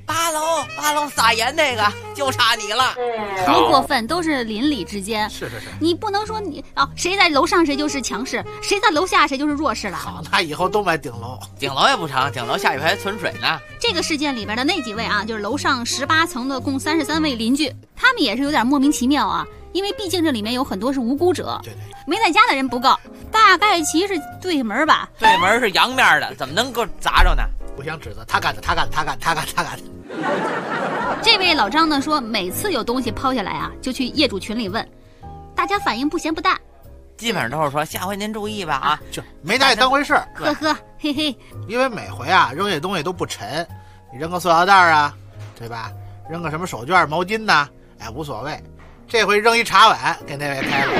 ，8楼撒盐那个就差你了， 多过分，都是邻里之间。 是， 你不能说你谁在楼上谁就是强势，谁在楼下谁就是弱势了。 好，那以后都买顶楼也不成，顶楼下雨还存水呢。 这个事件里边的那几位啊，就是楼上18层的共33位邻居，他们也是有点莫名其妙啊，因为毕竟这里面有很多是无辜者， 对， 没在家的人不告，大概其是对门吧？ 对门是阳面的，怎么能够砸着呢？ 不想指责他干的。 这位老张呢说，每次有东西抛下来啊，就去业主群里问，大家反应不咸不淡， 基本上都是说下回您注意吧啊， 就没拿也当回事儿， 呵呵嘿嘿。 因为每回啊扔这东西都不沉，你扔个塑料袋啊，对吧？扔个什么手绢、毛巾呐，哎无所谓。这回扔一茶碗给那位开了。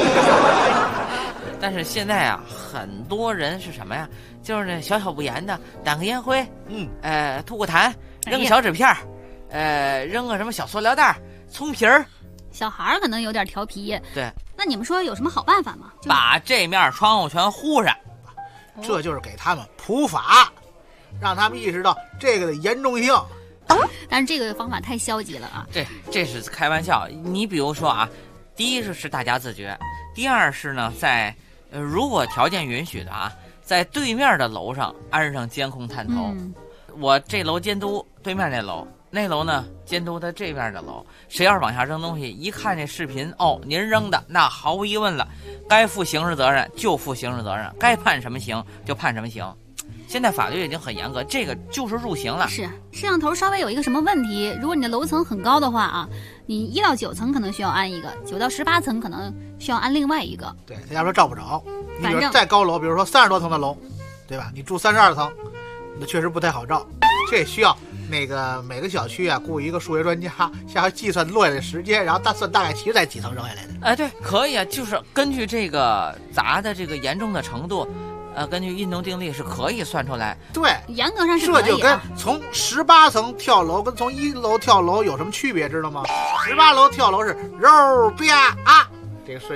但是现在啊，很多人是什么呀？就是那小不言的，点个烟灰，吐个痰，扔个小纸片，扔个什么小塑料袋、葱皮儿。 小孩可能有点调皮。 对， 那你们说有什么好办法吗？ 把这面窗户全糊上， 这就是给他们普法，让他们意识到这个的严重性。 但是这个方法太消极了啊！ 这是开玩笑。你比如说啊，第一是大家自觉，第二是呢，在如果条件允许的啊，在对面的楼上安上监控探头。我这楼监督对面那楼，那楼呢监督他这边的楼。谁要是往下扔东西，一看这视频，您扔的，那毫无疑问了，该负刑事责任就负刑事责任，该判什么刑就判什么刑。现在法律已经很严格，这个就是入刑了。 是摄像头稍微有一个什么问题，如果你的楼层很高的话啊，你1到9层可能需要安一个，9到18层可能需要安另外一个。 对，他要说照不着。你比如再高楼，比如说30多层的楼，对吧？你住32层，那确实不太好照。这需要那个每个小区啊雇一个数学专家，下回计算落下的时间，然后算大概其实在几层扔下来的。 哎，对，可以啊，就是根据这个砸的这个严重的程度。根据运动定律是可以算出来。 对， 严格上是可以。 这就跟从18层跳楼跟从1楼跳楼有什么区别，知道吗？18楼跳楼是肉啪啊，这个顺序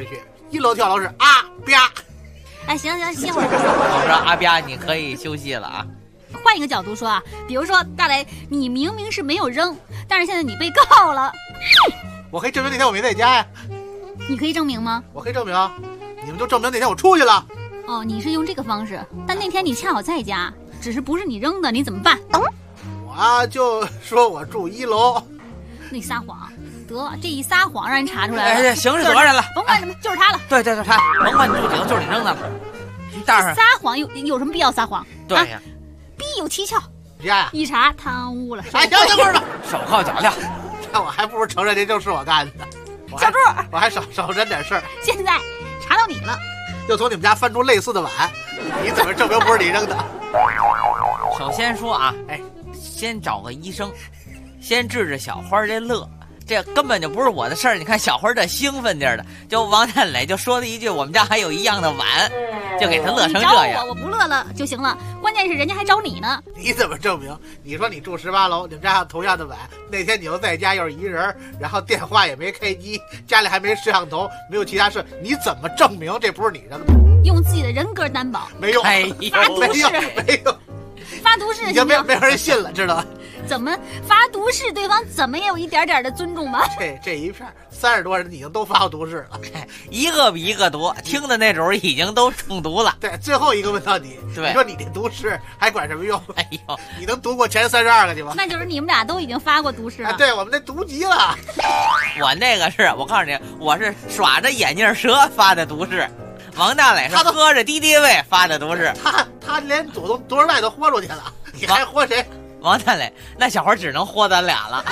1楼跳楼是啊吧。 哎，行，歇会儿。 我说阿吧，你可以休息了啊。 换一个角度说啊，比如说大雷，你明明是没有扔，但是现在你被告了， 我可以证明那天我没在家呀。 你可以证明吗？ 我可以证明，你们就证明那天我出去了。 哦，你是用这个方式，但那天你恰好在家，只是不是你扔的，你怎么办？ 我就说我住1楼。 你撒谎，得这一撒谎让人查出来了。 哎，行是责任了， 甭管什么，就是他了。 对，他，甭管你住几楼，就是你扔的了。但是撒谎有什么必要撒谎？ 对呀， 必有蹊跷。 呀， 一查贪污了。 哎，等会儿吧， 手铐脚镣， 那我还不如承认这就是我干的。 小柱， 我还少忍点事儿。 现在查到你了， 又从你们家翻出类似的碗，你怎么证明不是你扔的？ 首先说啊，先找个医生，先治治小花这乐。这根本就不是我的事儿，你看小花这兴奋劲儿的，就王大磊就说了一句我们家还有一样的碗，就给他乐成这样。 我不乐了就行了，关键是人家还找你呢。 你怎么证明？你说你住18楼，你们家还有同样的碗，那天你又在家又是一人，然后电话也没开机，家里还没摄像头，没有其他事，你怎么证明这不是你扔的？ 用自己的人格担保。 没用， 发毒誓， 没有。 发毒誓已经没有人信了，知道吗？ 怎么发毒誓？对方怎么也有一点点的尊重吧？ 这一片30多人已经都发过毒誓了， 一个比一个多，听的那种已经都中毒了。 对，最后一个问到你， 对， 你说你这毒誓还管什么用？ 哎呦， 你能读过前32个去吗？ 那就是你们俩都已经发过毒誓了。 对，我们那毒急了。 我那个是我告诉你，我是耍着眼镜蛇发的毒誓。王大磊是喝着敌敌畏发的毒誓， 他连毒士外都豁出去了，你还豁谁？ 王大磊，那小伙只能豁咱俩了。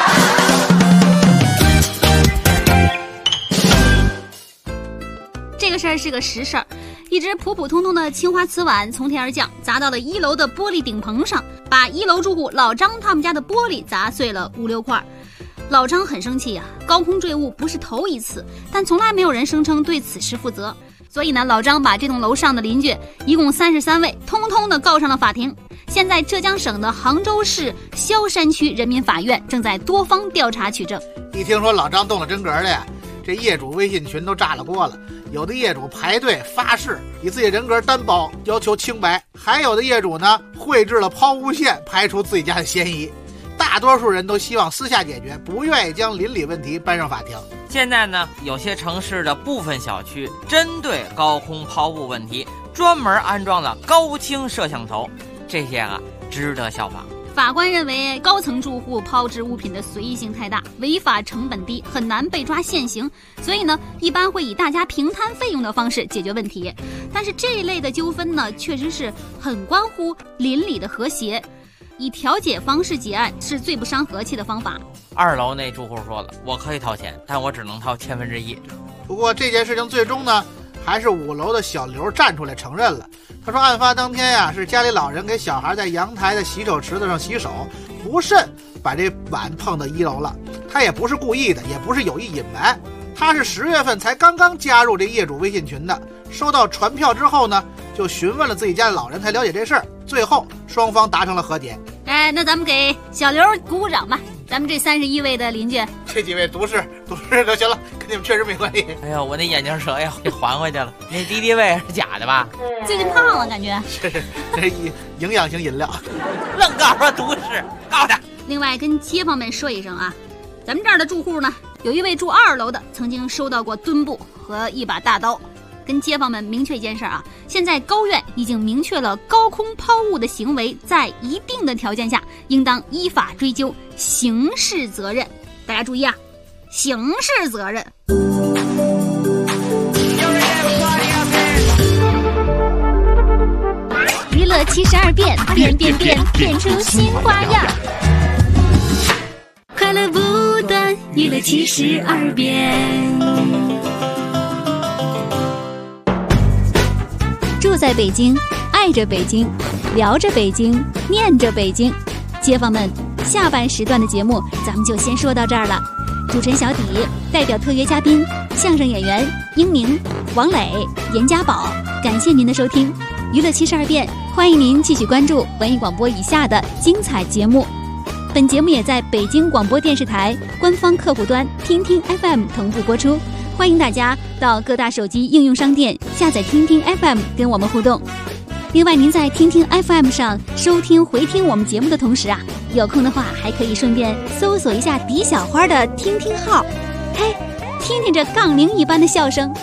这个事儿是个实事儿，一只普普通通的青花瓷碗从天而降，砸到了1楼的玻璃顶棚上，把1楼住户老张他们家的玻璃砸碎了5、6块。老张很生气啊，高空坠物不是头一次，但从来没有人声称对此事负责。所以呢，老张把这栋楼上的邻居一共33位，通通的告上了法庭。现在浙江省的杭州市萧山区人民法院正在多方调查取证。 一听说老张动了真格的呀，这业主微信群都炸了锅了。有的业主排队发誓以自己人格担保，要求清白；还有的业主呢，绘制了抛物线，排除自己家的嫌疑。大多数人都希望私下解决，不愿意将邻里问题搬上法庭。 现在呢，有些城市的部分小区针对高空抛物问题，专门安装了高清摄像头，这些值得效仿。 法官认为，高层住户抛掷物品的随意性太大，违法成本低，很难被抓现行，所以呢，一般会以大家平摊费用的方式解决问题。但是这一类的纠纷呢，确实是很关乎邻里的和谐。以调解方式结案是最不伤和气的方法。 2楼那住户说了，我可以掏钱，但我只能掏1/1000。 不过这件事情最终呢，还是5楼的小刘站出来承认了。他说，案发当天呀，是家里老人给小孩在阳台的洗手池子上洗手，不慎把这碗碰到1楼了。他也不是故意的，也不是有意隐瞒。他是10月份才刚刚加入这业主微信群的，收到传票之后呢，就询问了自己家的老人，才了解这事儿。最后双方达成了和解。 哎，那咱们给小刘鼓鼓掌吧。咱们这31位的邻居， 这几位毒誓就行了，跟你们确实没关系。 哎呦，我那眼镜蛇呀，给还回去了。那敌敌畏是假的吧？ 最近胖了，感觉。 这营养型饮料， 愣告诉毒誓，告他。 另外，跟街坊们说一声啊，咱们这儿的住户呢，有一位住2楼的，曾经收到过墩布和一把大刀。跟街坊们明确一件事啊，现在高院已经明确了高空抛物的行为在一定的条件下应当依法追究刑事责任。大家注意啊，刑事责任。 娱乐72变，变出新花样。快乐不断，娱乐72变。住在北京，爱着北京，聊着北京，念着北京。街坊们，下半时段的节目咱们就先说到这儿了。主持人小底代表特约嘉宾相声演员英明、王磊、严家宝，感谢您的收听。娱乐72变，欢迎您继续关注文艺广播以下的精彩节目。本节目也在北京广播电视台官方客户端听听 FM 同步播出。 欢迎大家到各大手机应用商店下载听听 FM 跟我们互动。另外，您在听听 FM 上收听回听我们节目的同时啊，有空的话还可以顺便搜索一下狄小花的听听号，嘿，听听这杠铃一般的笑声。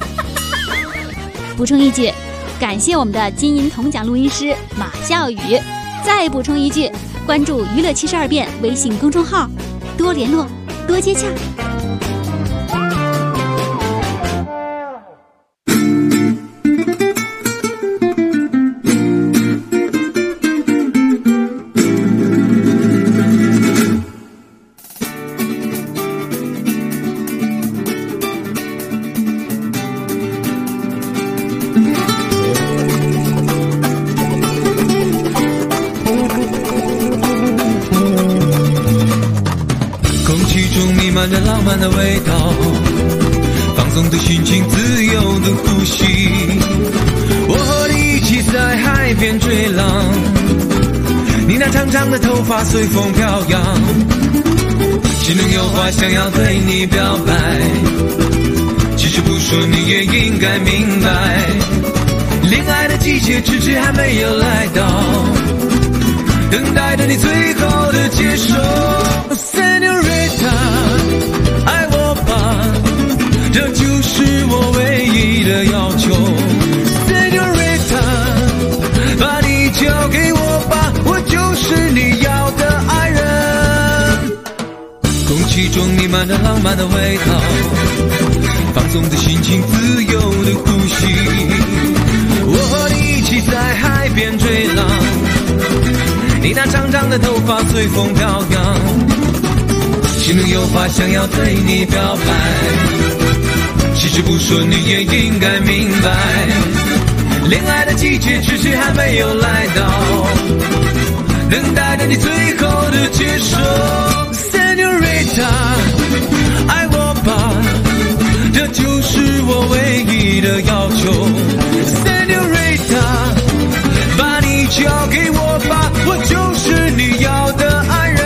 补充一句，感谢我们的金银铜奖录音师马笑宇。再补充一句，关注娱乐72变微信公众号，多联络，多接洽。 浪漫的味道，放松的心情，自由的呼吸。我和你一起在海边追浪，你那长长的头发随风飘扬，心中有话想要对你表白，其实不说你也应该明白，恋爱的季节迟迟还没有来到，等待着你最后的接受。爱我吧，这就是我唯一的要求。Señorita， 把你交给我吧，我就是你要的爱人。空气中弥漫着浪漫的味道，放松的心情，自由的呼吸。我和你一起在海边追浪，你那长长的头发随风飘扬，心中有话想要对你表白，其实不说你也应该明白，恋爱的季节迟迟还没有来到，等待着你最后的接受。Señorita， 爱我吧，这就是我唯一的要求。Señorita， 把你交给我吧，我就是你要的爱人。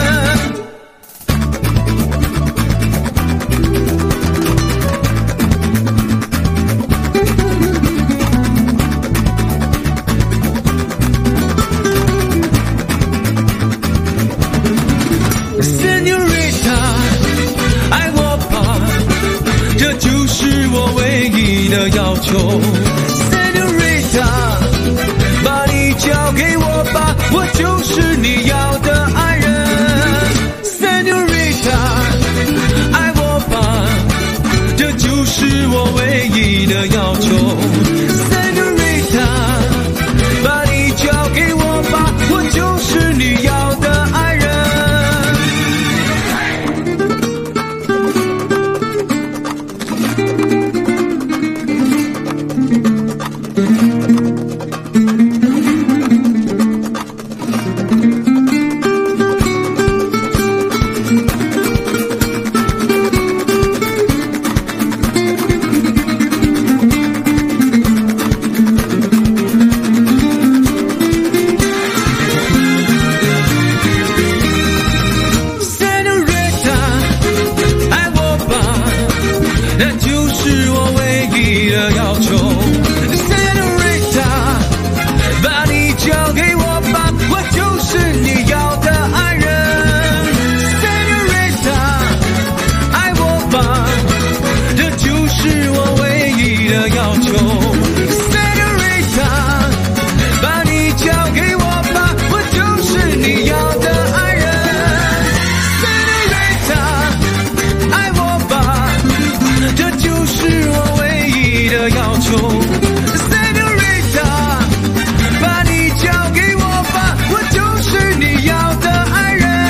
的要求 Señorita， 把你交给我吧，我就是你要的爱人。 Señorita， 爱我吧，这就是我唯一的要求。 Señorita， 把你交给我吧，我就是你要的爱人。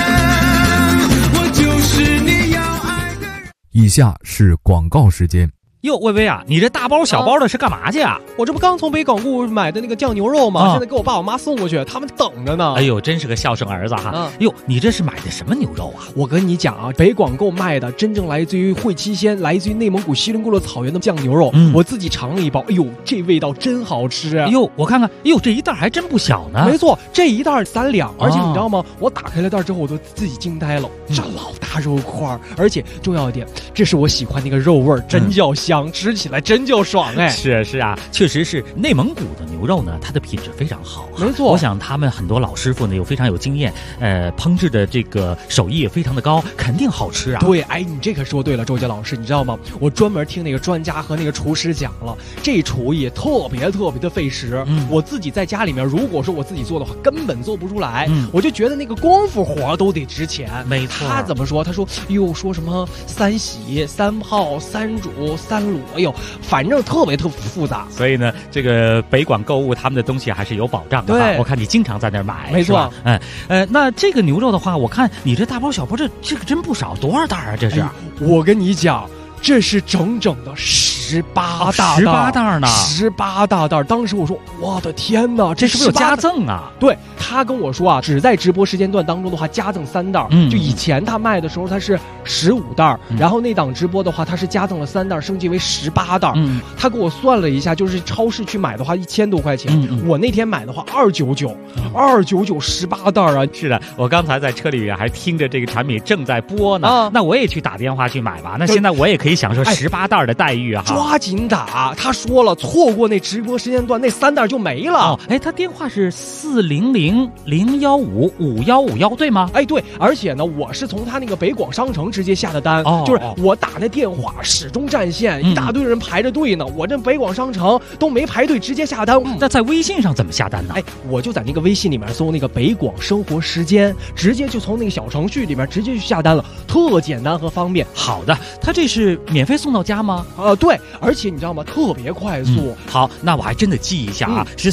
以下是广告时间。 哟，薇薇啊，你这大包小包的是干嘛去啊？ 我这不刚从北广固买的那个酱牛肉吗？现在给我爸我妈送过去，他们等着呢。 哎呦，真是个孝顺儿子哈！哟，你这是买的什么牛肉啊？ 我跟你讲啊，北广购卖的真正来自于会期鲜，来自于内蒙古锡林郭勒草原的酱牛肉，我自己尝了一包，哎呦，这味道真好吃！ 哎呦，我看看，哎呦，这一袋还真不小呢。 没错，这一袋3两，而且你知道吗？我打开了袋之后，我都自己惊呆了，这老大肉块，而且重要一点，这是我喜欢那个肉味，真叫香，吃起来真叫爽哎！ 是啊，确实是内蒙古的牛肉呢，它的品质非常好。 没错， 我想他们很多老师傅呢又非常有经验，烹制的这个手艺也非常的高，肯定好吃啊。 对，哎，你这可说对了，周杰老师，你知道吗？我专门听那个专家和那个厨师讲了，这厨艺特别的费时。我自己在家里面，如果说我自己做的话，根本做不出来。我就觉得那个功夫活都得值钱。 没错， 他怎么说？他说哟，说什么3洗、3泡、3煮、3卤，哎呦，反正特别复杂。 所以呢，这个北广购物他们的东西还是有保障的。 对， 我看你经常在那儿买， 没错。 那这个牛肉的话，我看你这大包小包这个真不少，多少袋啊？这是？ 我跟你讲，这是整整的18大袋呢 ，18大袋。当时我说，我的天哪，这是不是有加赠啊？ 对，他跟我说啊，只在直播时间段当中的话，加赠3袋。就以前他卖的时候，他是15袋，然后那档直播的话，他是加赠了3袋，升级为18袋。他给我算了一下，就是超市去买的话，1000多块钱。我那天买的话，299，29918袋啊！ 是的，我刚才在车里面还听着这个产品正在播呢。那我也去打电话去买吧。那现在我也可以享受18袋的待遇啊！ 抓紧打！他说了，错过那直播时间段，那3袋就没了。 他电话是400-015-5151，对吗？ 对，而且呢，我是从他那个北广商城直接下的单，就是我打那电话始终占线，一大堆人排着队呢。我这北广商城都没排队，直接下单。 那在微信上怎么下单呢？ 我就在那个微信里面搜那个北广生活时间，直接就从那个小程序里面直接去下单了，特简单和方便。 好的，他这是免费送到家吗？ 对，而且你知道吗？特别快速。 好，那我还真得记一下啊，是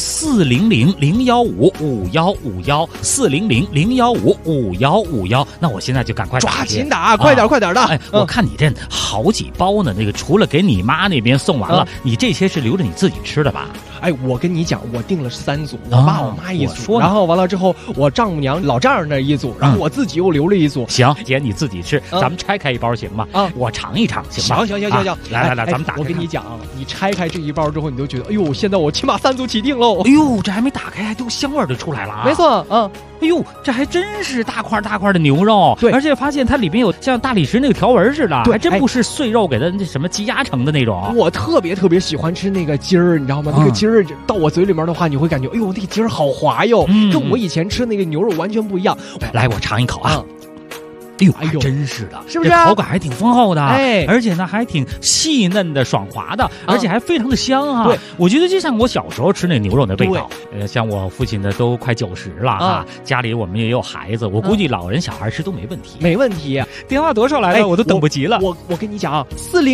400-015-5151，400-015-5151。那我现在就赶快抓紧打，快点的。 我看你这好几包呢，那个除了给你妈那边送完了，你这些是留着你自己吃的吧？ 我跟你讲，我订了3组，我爸我妈一组，然后完了之后，我丈母娘老丈人那一组，然后我自己又留了一组。 行，姐你自己吃，咱们拆开一包行吗？我尝一尝，行吧？ 行， 来，咱们打开。 我跟你讲，你拆开这一包之后，你就觉得，哎呦，现在我起码3组起订喽。 哎呦，这还没打开，还都香味就出来了啊！ 没错， 哎呦，这还真是大块的牛肉， 对， 而且发现它里面有像大理石那个条纹似的，还真不是碎肉给它那什么积压成的那种。 我特别喜欢吃那个筋儿，你知道吗？那个筋儿到我嘴里面的话，你会感觉，哎呦，那个筋儿好滑哟，跟我以前吃那个牛肉完全不一样。 来，我尝一口啊。哎呦，真是的， 是不是？ 口感还挺丰厚的，而且呢还挺细嫩的、爽滑的，而且还非常的香啊！ 对， 我觉得就像我小时候吃那牛肉的味道。像我父亲呢都快90了啊，家里我们也有孩子，我估计老人小孩吃都没问题。 没问题。 电话多少来了？我都等不及了。 我跟你讲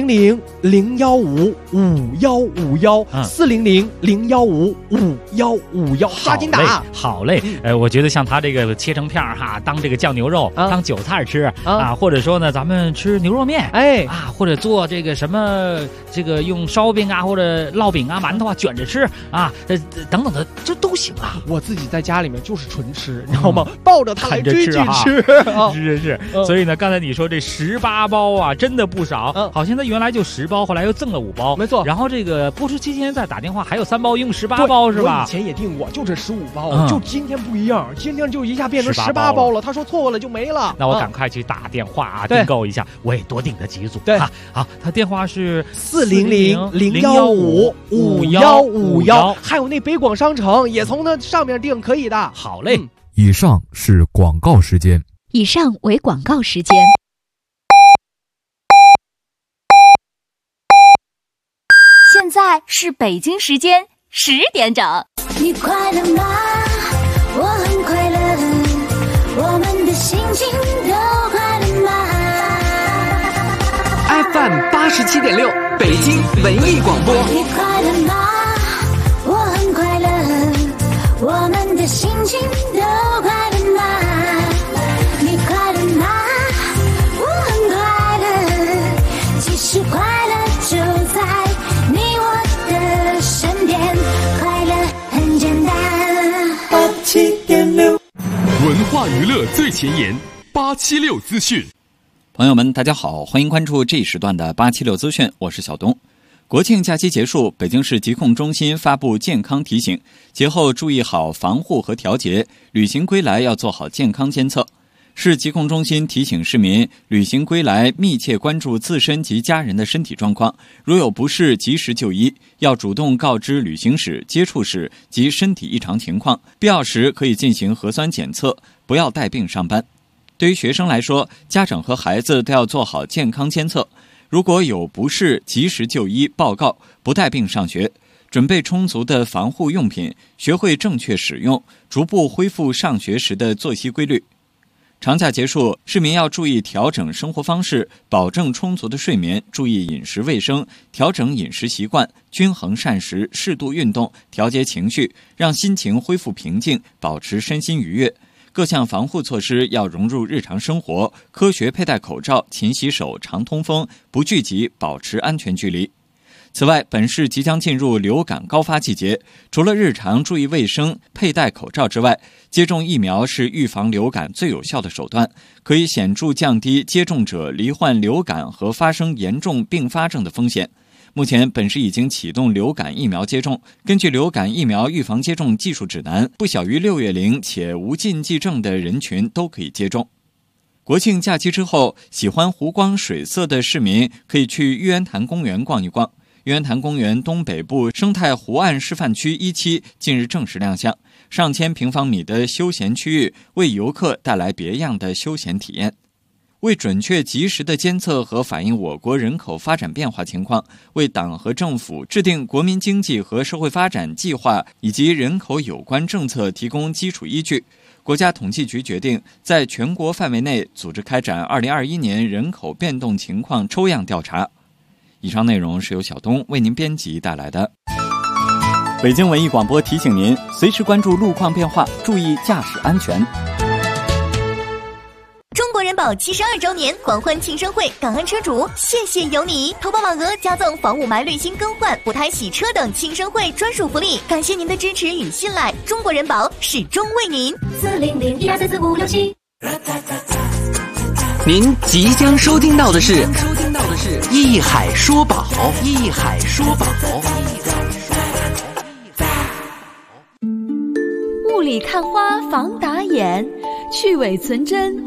，400-015-5151，400-015-5151，抓紧打！ 好嘞，我觉得像他这个切成片哈，当这个酱牛肉，当韭菜吃啊，或者说呢，咱们吃牛肉面，或者做这个什么，这个用烧饼啊，或者烙饼啊、馒头啊卷着吃啊，等等的，这都行啊。 我自己在家里面就是纯吃，你知道吗？抱着它来追剧吃。 是。所以呢，刚才你说这18包啊，真的不少。好像他原来就10包，后来又赠了5包。 没错。 然后这个播出期间再打电话，还有3包，一共18包是吧？ 我以前也订过，就这15包，就今天不一样，今天就一下变成18包了。他说错了就没了。 那我赶快去打电话啊，订购一下，我也多订了几组。 对， 好，他电话是 400-015-5151，还有那北广商城也从那上面订，可以的。 好嘞。 以上是广告时间。 以上为广告时间。 现在是北京时间10点整。 你快乐吗？我很快乐，我们的心情都快乐吗 ？FM 87.6，北京文艺广播。 你快乐吗？我很快乐，我们的心情都快乐吗？你快乐吗？我很快乐，其实快乐就在娱乐最前沿，876资讯。 朋友们，大家好，欢迎关注这一时段的876资讯，我是小东。国庆假期结束，北京市疾控中心发布健康提醒，节后注意好防护和调节，旅行归来要做好健康监测。市疾控中心提醒市民，旅行归来密切关注自身及家人的身体状况，如有不适及时就医，要主动告知旅行史、接触史及身体异常情况，必要时可以进行核酸检测，不要带病上班。对于学生来说，家长和孩子都要做好健康监测，如果有不适及时就医报告，不带病上学，准备充足的防护用品，学会正确使用，逐步恢复上学时的作息规律。长假结束，市民要注意调整生活方式，保证充足的睡眠，注意饮食卫生，调整饮食习惯，均衡膳食，适度运动，调节情绪，让心情恢复平静，保持身心愉悦。各项防护措施要融入日常生活，科学佩戴口罩，勤洗手，常通风，不聚集，保持安全距离。此外，本市即将进入流感高发季节，除了日常注意卫生、佩戴口罩之外，接种疫苗是预防流感最有效的手段，可以显著降低接种者罹患流感和发生严重并发症的风险。目前，本市已经启动流感疫苗接种。根据流感疫苗预防接种技术指南，不小于6月龄且无禁忌症的人群都可以接种。国庆假期之后，喜欢湖光水色的市民可以去玉渊潭公园逛一逛。玉渊潭公园东北部生态湖岸示范区1期近日正式亮相，上千平方米的休闲区域为游客带来别样的休闲体验。为准确及时的监测和反映我国人口发展变化情况，为党和政府制定国民经济和社会发展计划以及人口有关政策提供基础依据，国家统计局决定在全国范围内组织开展2021年人口变动情况抽样调查。以上内容是由小东为您编辑带来的。北京文艺广播提醒您，随时关注路况变化，注意驾驶安全。 中国人保72周年狂欢庆生会，感恩车主，谢谢有你！投保满额加赠防雾霾滤芯更换、补胎洗车等庆生会专属福利，感谢您的支持与信赖，中国人保始终为您。 40012344567。 您即将收听到的是艺海说宝，艺海说宝。 雾里看花防打眼，去伪存真